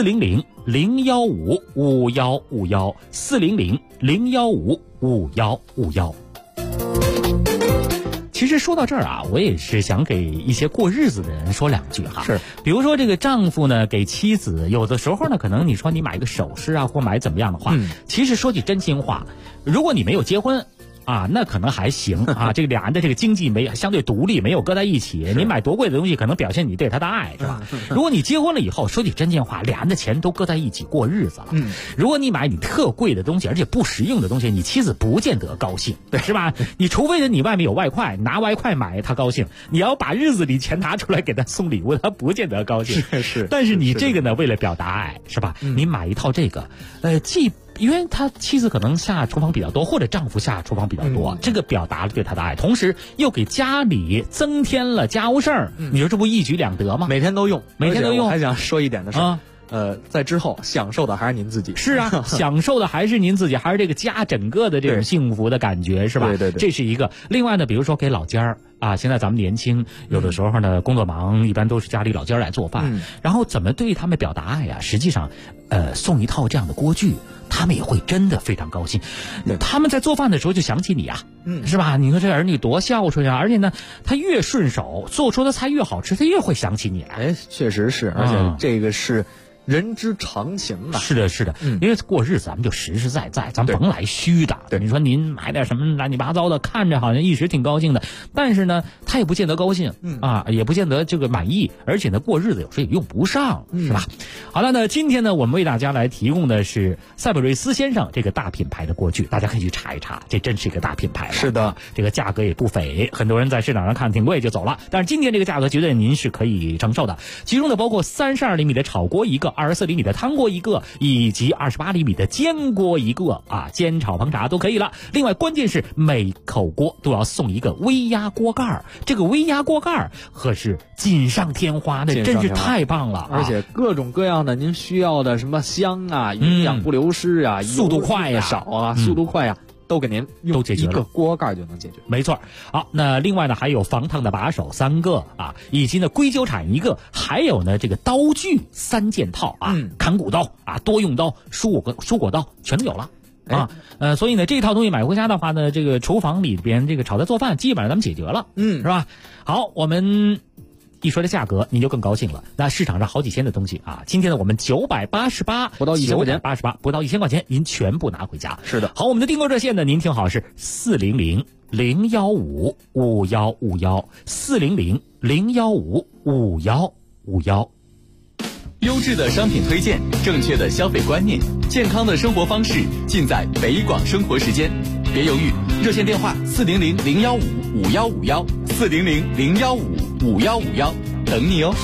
400-015-5151，400-015-5151。其实说到这儿我也是想给一些过日子的人说2句是， 比如说这个丈夫呢给妻子，有的时候呢可能你说你买一个首饰或买怎么样的话，其实说句真心话，如果你没有结婚那可能还行这个俩人的这个经济相对独立，没有搁在一起，你买多贵的东西可能表现你对他的爱，是吧？如果你结婚了以后，说句真心话，俩人的钱都搁在一起过日子了。如果你买你特贵的东西，而且不实用的东西，你妻子不见得高兴，对，是吧？你除非你外面有外快，拿外快买他高兴，你要把日子里钱拿出来给他送礼物，他不见得高兴。 是。 但是你这个呢，为了表达爱，是吧？你买一套这个，因为他妻子可能下厨房比较多，或者丈夫下厨房比较多，这个表达了对他的爱，同时又给家里增添了家务事儿，你说这不一举两得吗？ 每天都用。 我还想说一点的是在之后享受的还是您自己。 是享受的还是您自己，还是这个家整个的这种幸福的感觉，是吧？ 对， 这是一个。另外呢，比如说给老家现在咱们年轻，有的时候呢工作忙，一般都是家里老家来做饭，然后怎么对他们表达爱实际上送一套这样的锅具，他们也会真的非常高兴。他们在做饭的时候就想起你是吧？你说这儿女多孝顺而且呢他越顺手，做出的菜越好吃，他越会想起你来。 确实是，而且这个是人之常情吧。 是的，是的，因为过日子咱们就实实在在，咱甭来虚的。对，你说您买点什么乱七八糟的，看着好像一时挺高兴的，但是呢，他也不见得高兴，也不见得这个满意，而且呢，过日子有时候也用不上，是吧？好了，那今天呢，我们为大家来提供的是赛博瑞斯先生这个大品牌的锅具，大家可以去查一查，这真是一个大品牌了。 是的， 这个价格也不菲，很多人在市场上看挺贵就走了，但是今天这个价格绝对您是可以承受的。其中呢，包括32厘米的炒锅一个，24厘米的汤锅一个，以及28厘米的煎锅一个啊，煎炒烹炸都可以了。另外，关键是每口锅都要送一个微压锅盖，这个微压锅盖可是锦上添花的，真是太棒了。 而且各种各样的您需要的什么香啊、营养不流失啊、 速度快呀、 少啊、速度快呀。都给您用一个锅盖就能解决， 没错。好，那另外呢还有防烫的把手3个啊，以及呢硅胶铲1个，还有呢这个刀具3件套啊，砍骨刀啊、多用刀、蔬果刀全都有了啊。所以呢这一套东西买回家的话呢，这个厨房里边这个炒菜做饭基本上咱们解决了，是吧？好，我们一说这价格，您就更高兴了。那市场上好几千的东西啊，今天呢我们988， 不到1000块钱 ，988不到1000块钱，您全部拿回家。 是的。 好，我们的订购热线呢，您听好是400-015-5151，400-015-5151。 优质的商品推荐，正确的消费观念，健康的生活方式，尽在北广生活时间。别犹豫，热线电话400-015-5151，400-015-5151，等你哦。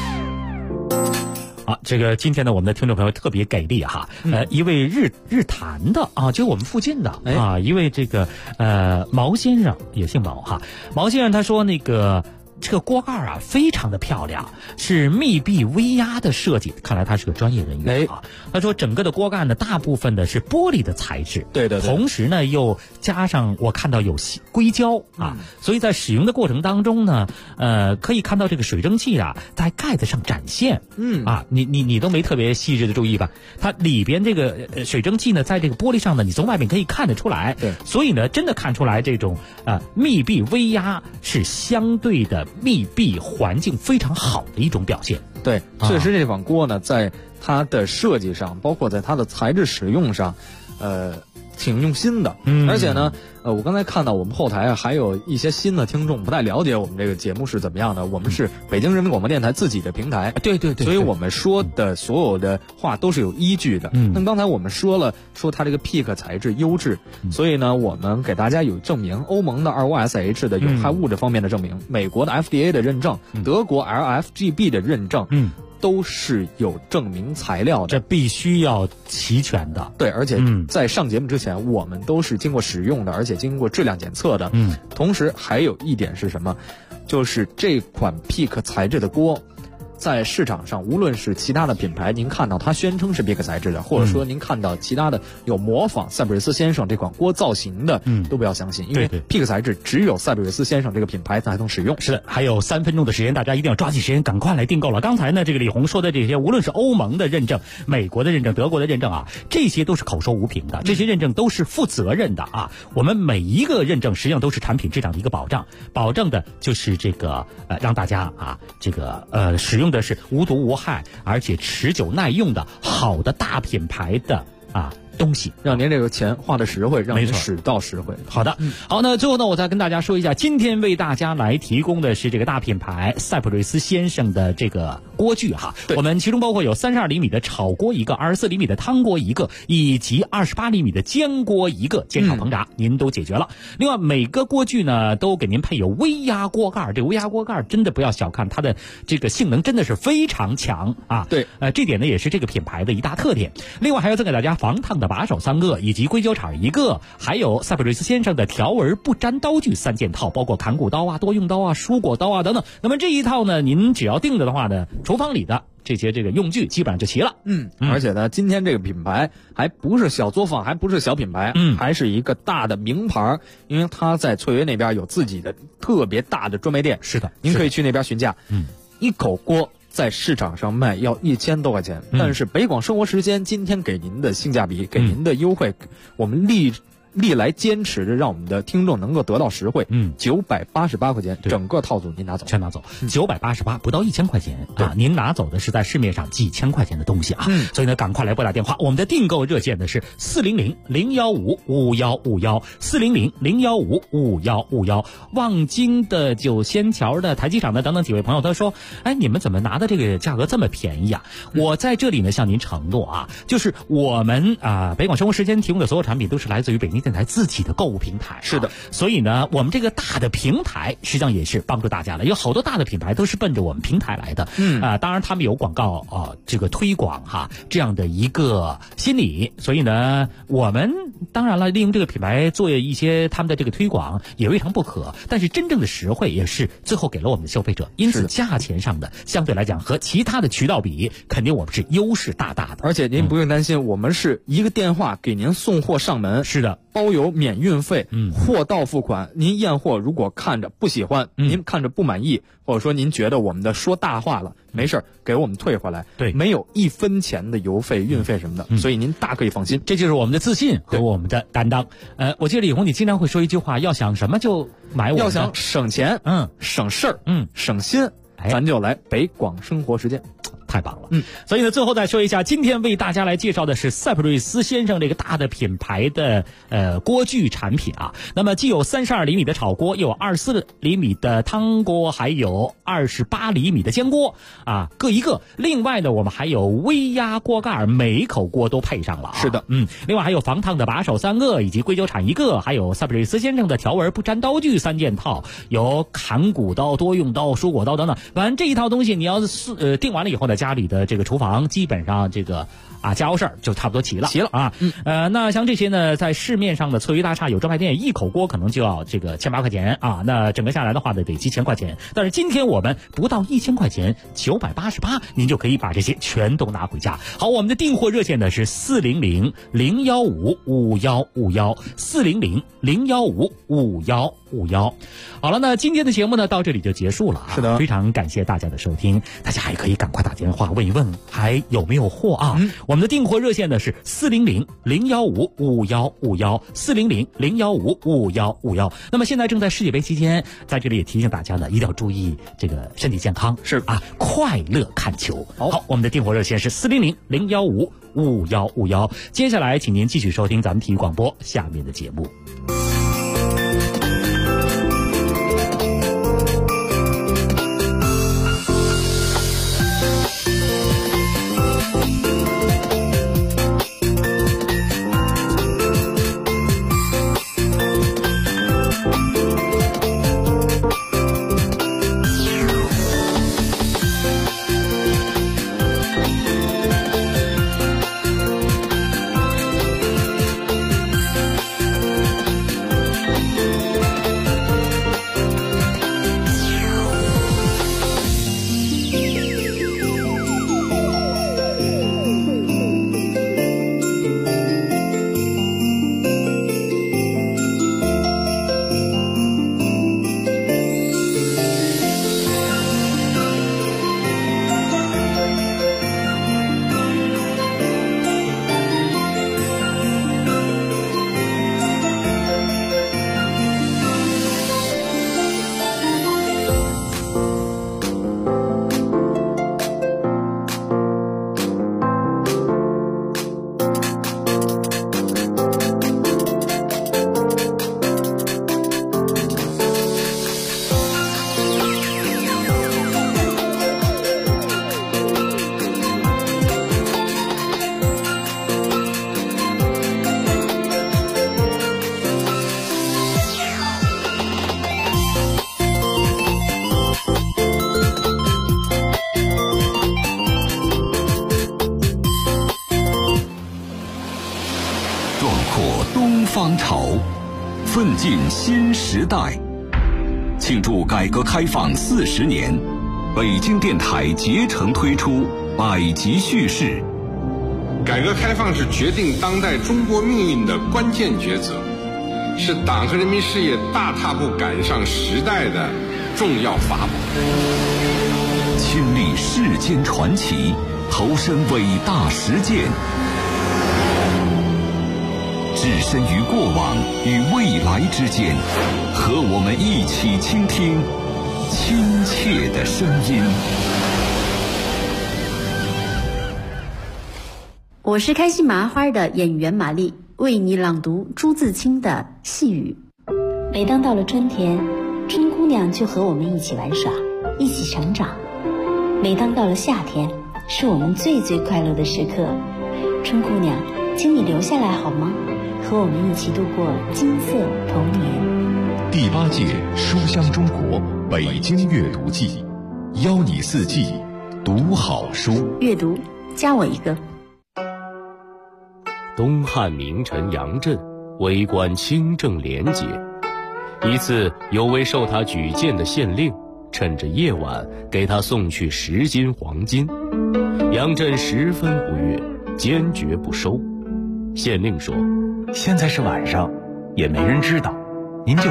好，这个今天呢，我们的听众朋友特别给力哈，一位日坛的啊，就我们附近的啊，一位这个毛先生，也姓毛哈，毛先生他说这个锅盖啊，非常的漂亮，是密闭微压的设计，看来他是个专业人员啊。他说整个的锅盖呢，大部分的是玻璃的材质， 对， 同时呢又加上我看到有硅胶啊，所以在使用的过程当中呢，可以看到这个水蒸气啊在盖子上展现，你都没特别细致的注意吧？它里边这个水蒸气呢，在这个玻璃上呢，你从外面可以看得出来， 对， 所以呢，真的看出来这种密闭微压是相对的密闭环境非常好的一种表现。 对，确实这款锅呢，在它的设计上，包括在它的材质使用上，挺用心的。而且呢，我刚才看到我们后台啊，还有一些新的听众不太了解我们这个节目是怎么样的。我们是北京人民广播电台自己的平台， 对， 所以我们说的所有的话都是有依据的。那刚才我们说它这个 PEEK 材质优质，所以呢，我们给大家有证明，欧盟的 2,5-SH 的有害物质方面的证明，美国的 FDA 的认证，德国 LFGB 的认证，都是有证明材料的， 这必须要齐全的。 对，而且在上节目之前，我们都是经过使用的，而且经过质量检测的。同时还有一点是什么？就是这款 PEEK 材质的锅，在市场上，无论是其他的品牌，您看到它宣称是 PEEK 材质的，或者说您看到其他的有模仿赛博瑞斯先生这款锅造型的，都不要相信，因为 PEEK 材质只有赛博瑞斯先生这个品牌才能使用。 是的，还有3分钟的时间，大家一定要抓紧时间，赶快来订购了。刚才呢，这个李红说的这些，无论是欧盟的认证、美国的认证、德国的认证啊，这些都是口说无凭的，这些认证都是负责任的啊。我们每一个认证实际上都是产品质量的一个保障，保证的就是这个让大家啊这个使用的是无毒无害，而且持久耐用的好的大品牌的东西， 让您这个钱花的实惠，让您使到实惠。 好的，好，那最后呢，我再跟大家说一下，今天为大家来提供的是这个大品牌赛博瑞斯先生的这个锅具哈。我们其中包括有32厘米的炒锅一个，24厘米的汤锅一个，以及28厘米的煎锅一个，煎炒烹炸您都解决了。另外每个锅具呢都给您配有微压锅盖，这个微压锅盖真的不要小看它的这个性能，真的是非常强啊。 对， 这点呢也是这个品牌的一大特点。另外还要赠给大家防烫的把手3个，以及硅胶铲1个，还有赛博瑞斯先生的条纹不粘刀具3件套，包括砍骨刀啊、多用刀啊、蔬果刀啊等等。那么这一套呢，您只要订的话呢，厨房里的这些这个用具基本上就齐了。 而且呢，今天这个品牌还不是小作坊，还不是小品牌，还是一个大的名牌，因为它在翠微那边有自己的特别大的专卖店。 是的， 您可以去那边询价。一口锅在市场上卖要1000多块钱，但是北广生活时间今天给您的性价比，给您的优惠，我们历来坚持着让我们的听众能够得到实惠，988块钱，整个套组您拿走， 全拿走，988不到1000块钱啊！您拿走的是在市面上几千块钱的东西啊！所以呢，赶快来拨打电话，我们的订购热线呢是400-015-5151，400-015-5151。望京的、九仙桥的、台机场的等等几位朋友都说，哎，你们怎么拿的这个价格这么便宜啊？我在这里呢向您承诺啊，就是我们北广生活时间提供的所有产品都是来自于北京电台自己的购物平台， 是的。 所以呢，我们这个大的平台实际上也是帮助大家的，有好多大的品牌都是奔着我们平台来的，当然他们有广告这个推广这样的一个心理，所以呢，我们当然了，利用这个品牌做一些他们的这个推广也未尝不可，但是真正的实惠也是最后给了我们的消费者，因此价钱上的相对来讲和其他的渠道比，肯定我们是优势大大的。 而且您不用担心，我们是一个电话给您送货上门， 是的， 包邮免运费，货到付款。您验货如果看着不喜欢，您看着不满意，或者说您觉得我们的说大话了，没事给我们退回来， 对， 没有1分钱的邮费、运费什么的，所以您大可以放心。 这就是我们的自信和我们的担当。我记得李红你经常会说一句话，要想什么就买我们的， 要想省钱，省事儿，省心，咱就来北广生活时间。 太棒了，所以呢，最后再说一下，今天为大家来介绍的是赛普瑞斯先生这个大的品牌的锅具产品啊。那么既有32厘米的炒锅，又有24厘米的汤锅，还有28厘米的煎锅啊，各一个。另外呢，我们还有微压锅盖，每一口锅都配上了啊。 是的， 另外还有防烫的把手3个，以及硅酒铲1个，还有赛普瑞斯先生的条纹不粘刀具3件套，有砍骨刀、多用刀、蔬果刀等等。反正这一套东西，你要是订完了以后呢，家里的这个厨房基本上这个家务事儿就差不多齐了啊。那像这些呢，在市面上的错余大厦有专卖店，一口锅可能就要这个1800块钱啊，那整个下来的话呢，得7000块钱。但是今天我们不到1000块钱，988，您就可以把这些全都拿回家。好，我们的订货热线呢是400-015-5151，400-015-5151。好了，那今天的节目呢到这里就结束了啊。 是的， 非常感谢大家的收听，大家还可以赶快打电话问一问还有没有货啊。我们的订货热线呢是400-015-5151，400-015-5151。那么现在正在世界杯期间，在这里也提醒大家呢，一定要注意这个身体健康， 是啊， 快乐看球。好，我们的订货热线是400-015-5151。接下来请您继续收听咱们体育广播下面的节目。 方潮，奋进新时代。庆祝改革开放40年，北京电台竭诚推出百集叙事。 改革开放是决定当代中国命运的关键抉择，是党和人民事业大踏步赶上时代的重要法宝。 亲历世间传奇，投身伟大实践。 置身于过往与未来之间，和我们一起倾听亲切的声音。 我是开心麻花的演员玛丽，为你朗读朱自清的《细雨》。每当到了春天，春姑娘就和我们一起玩耍，一起成长。每当到了夏天，是我们最最快乐的时刻。春姑娘，请你留下来好吗？和我们一起度过金色童年。 第8届书香中国北京阅读季，邀你四季读好书。 阅读，加我一个。 东汉名臣杨震为官清正廉洁，一次有位受他举荐的县令趁着夜晚给他送去10斤黄金，杨震十分不悦，坚决不收。县令说： 现在是晚上，也没人知道，